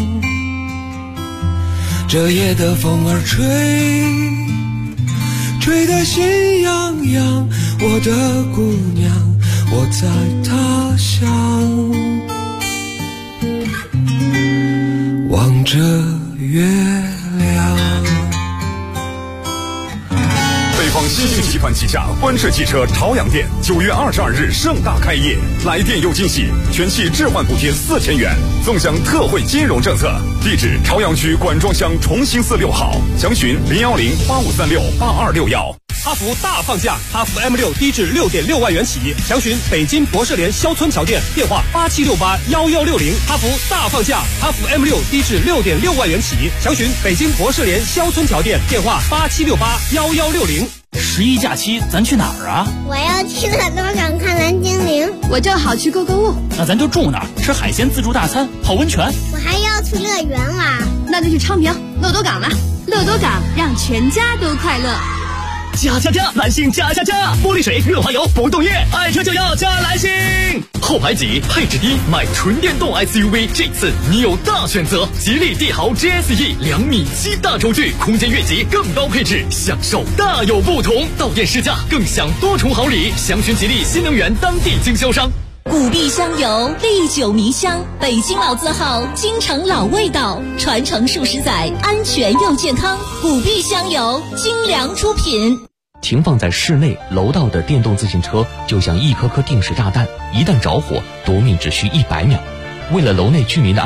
这夜的风儿吹得心痒痒，我的姑娘，我在他乡，望着月亮。 北方新兴集团旗下观世汽车朝阳店9月22日盛大开业，来电有惊喜，全系置换补贴4000元，纵享特惠金融政策。地址：朝阳区管庄乡重兴寺6号，详询01085368261。 哈弗大放价，哈弗 M6低至6.6万元起，详询北京博士联肖村桥店，电话87681160。哈弗大放价，哈弗 M6低至6.6万元起，详询北京博士联肖村桥店，电话87681160。 11假期咱去哪儿啊？ 我要去乐多港看蓝精灵。 我正好去购物。 那咱就住哪儿？吃海鲜自助大餐，泡温泉。 我还要去乐园玩。 那就去昌平乐多港了。乐多港让全家都快乐。 加加加，蓝星加加加！玻璃水、润滑油、不动液，爱车就要加蓝星。后排挤，配置低，买纯电动 SUV， 这次你有大选择。吉利帝豪 GSE 2.7米大轴距，空间越级，更高配置，享受大有不同。到店试驾，更享多重好礼。详询吉利新能源当地经销商。 古碧香油，历久弥香，北京老字号，京城老味道，传承数十载，安全又健康。古碧香油，精良出品。 停放在室内楼道的电动自行车就像一颗颗定时炸弹，一旦着火，夺命只需100秒。为了楼内居民的安全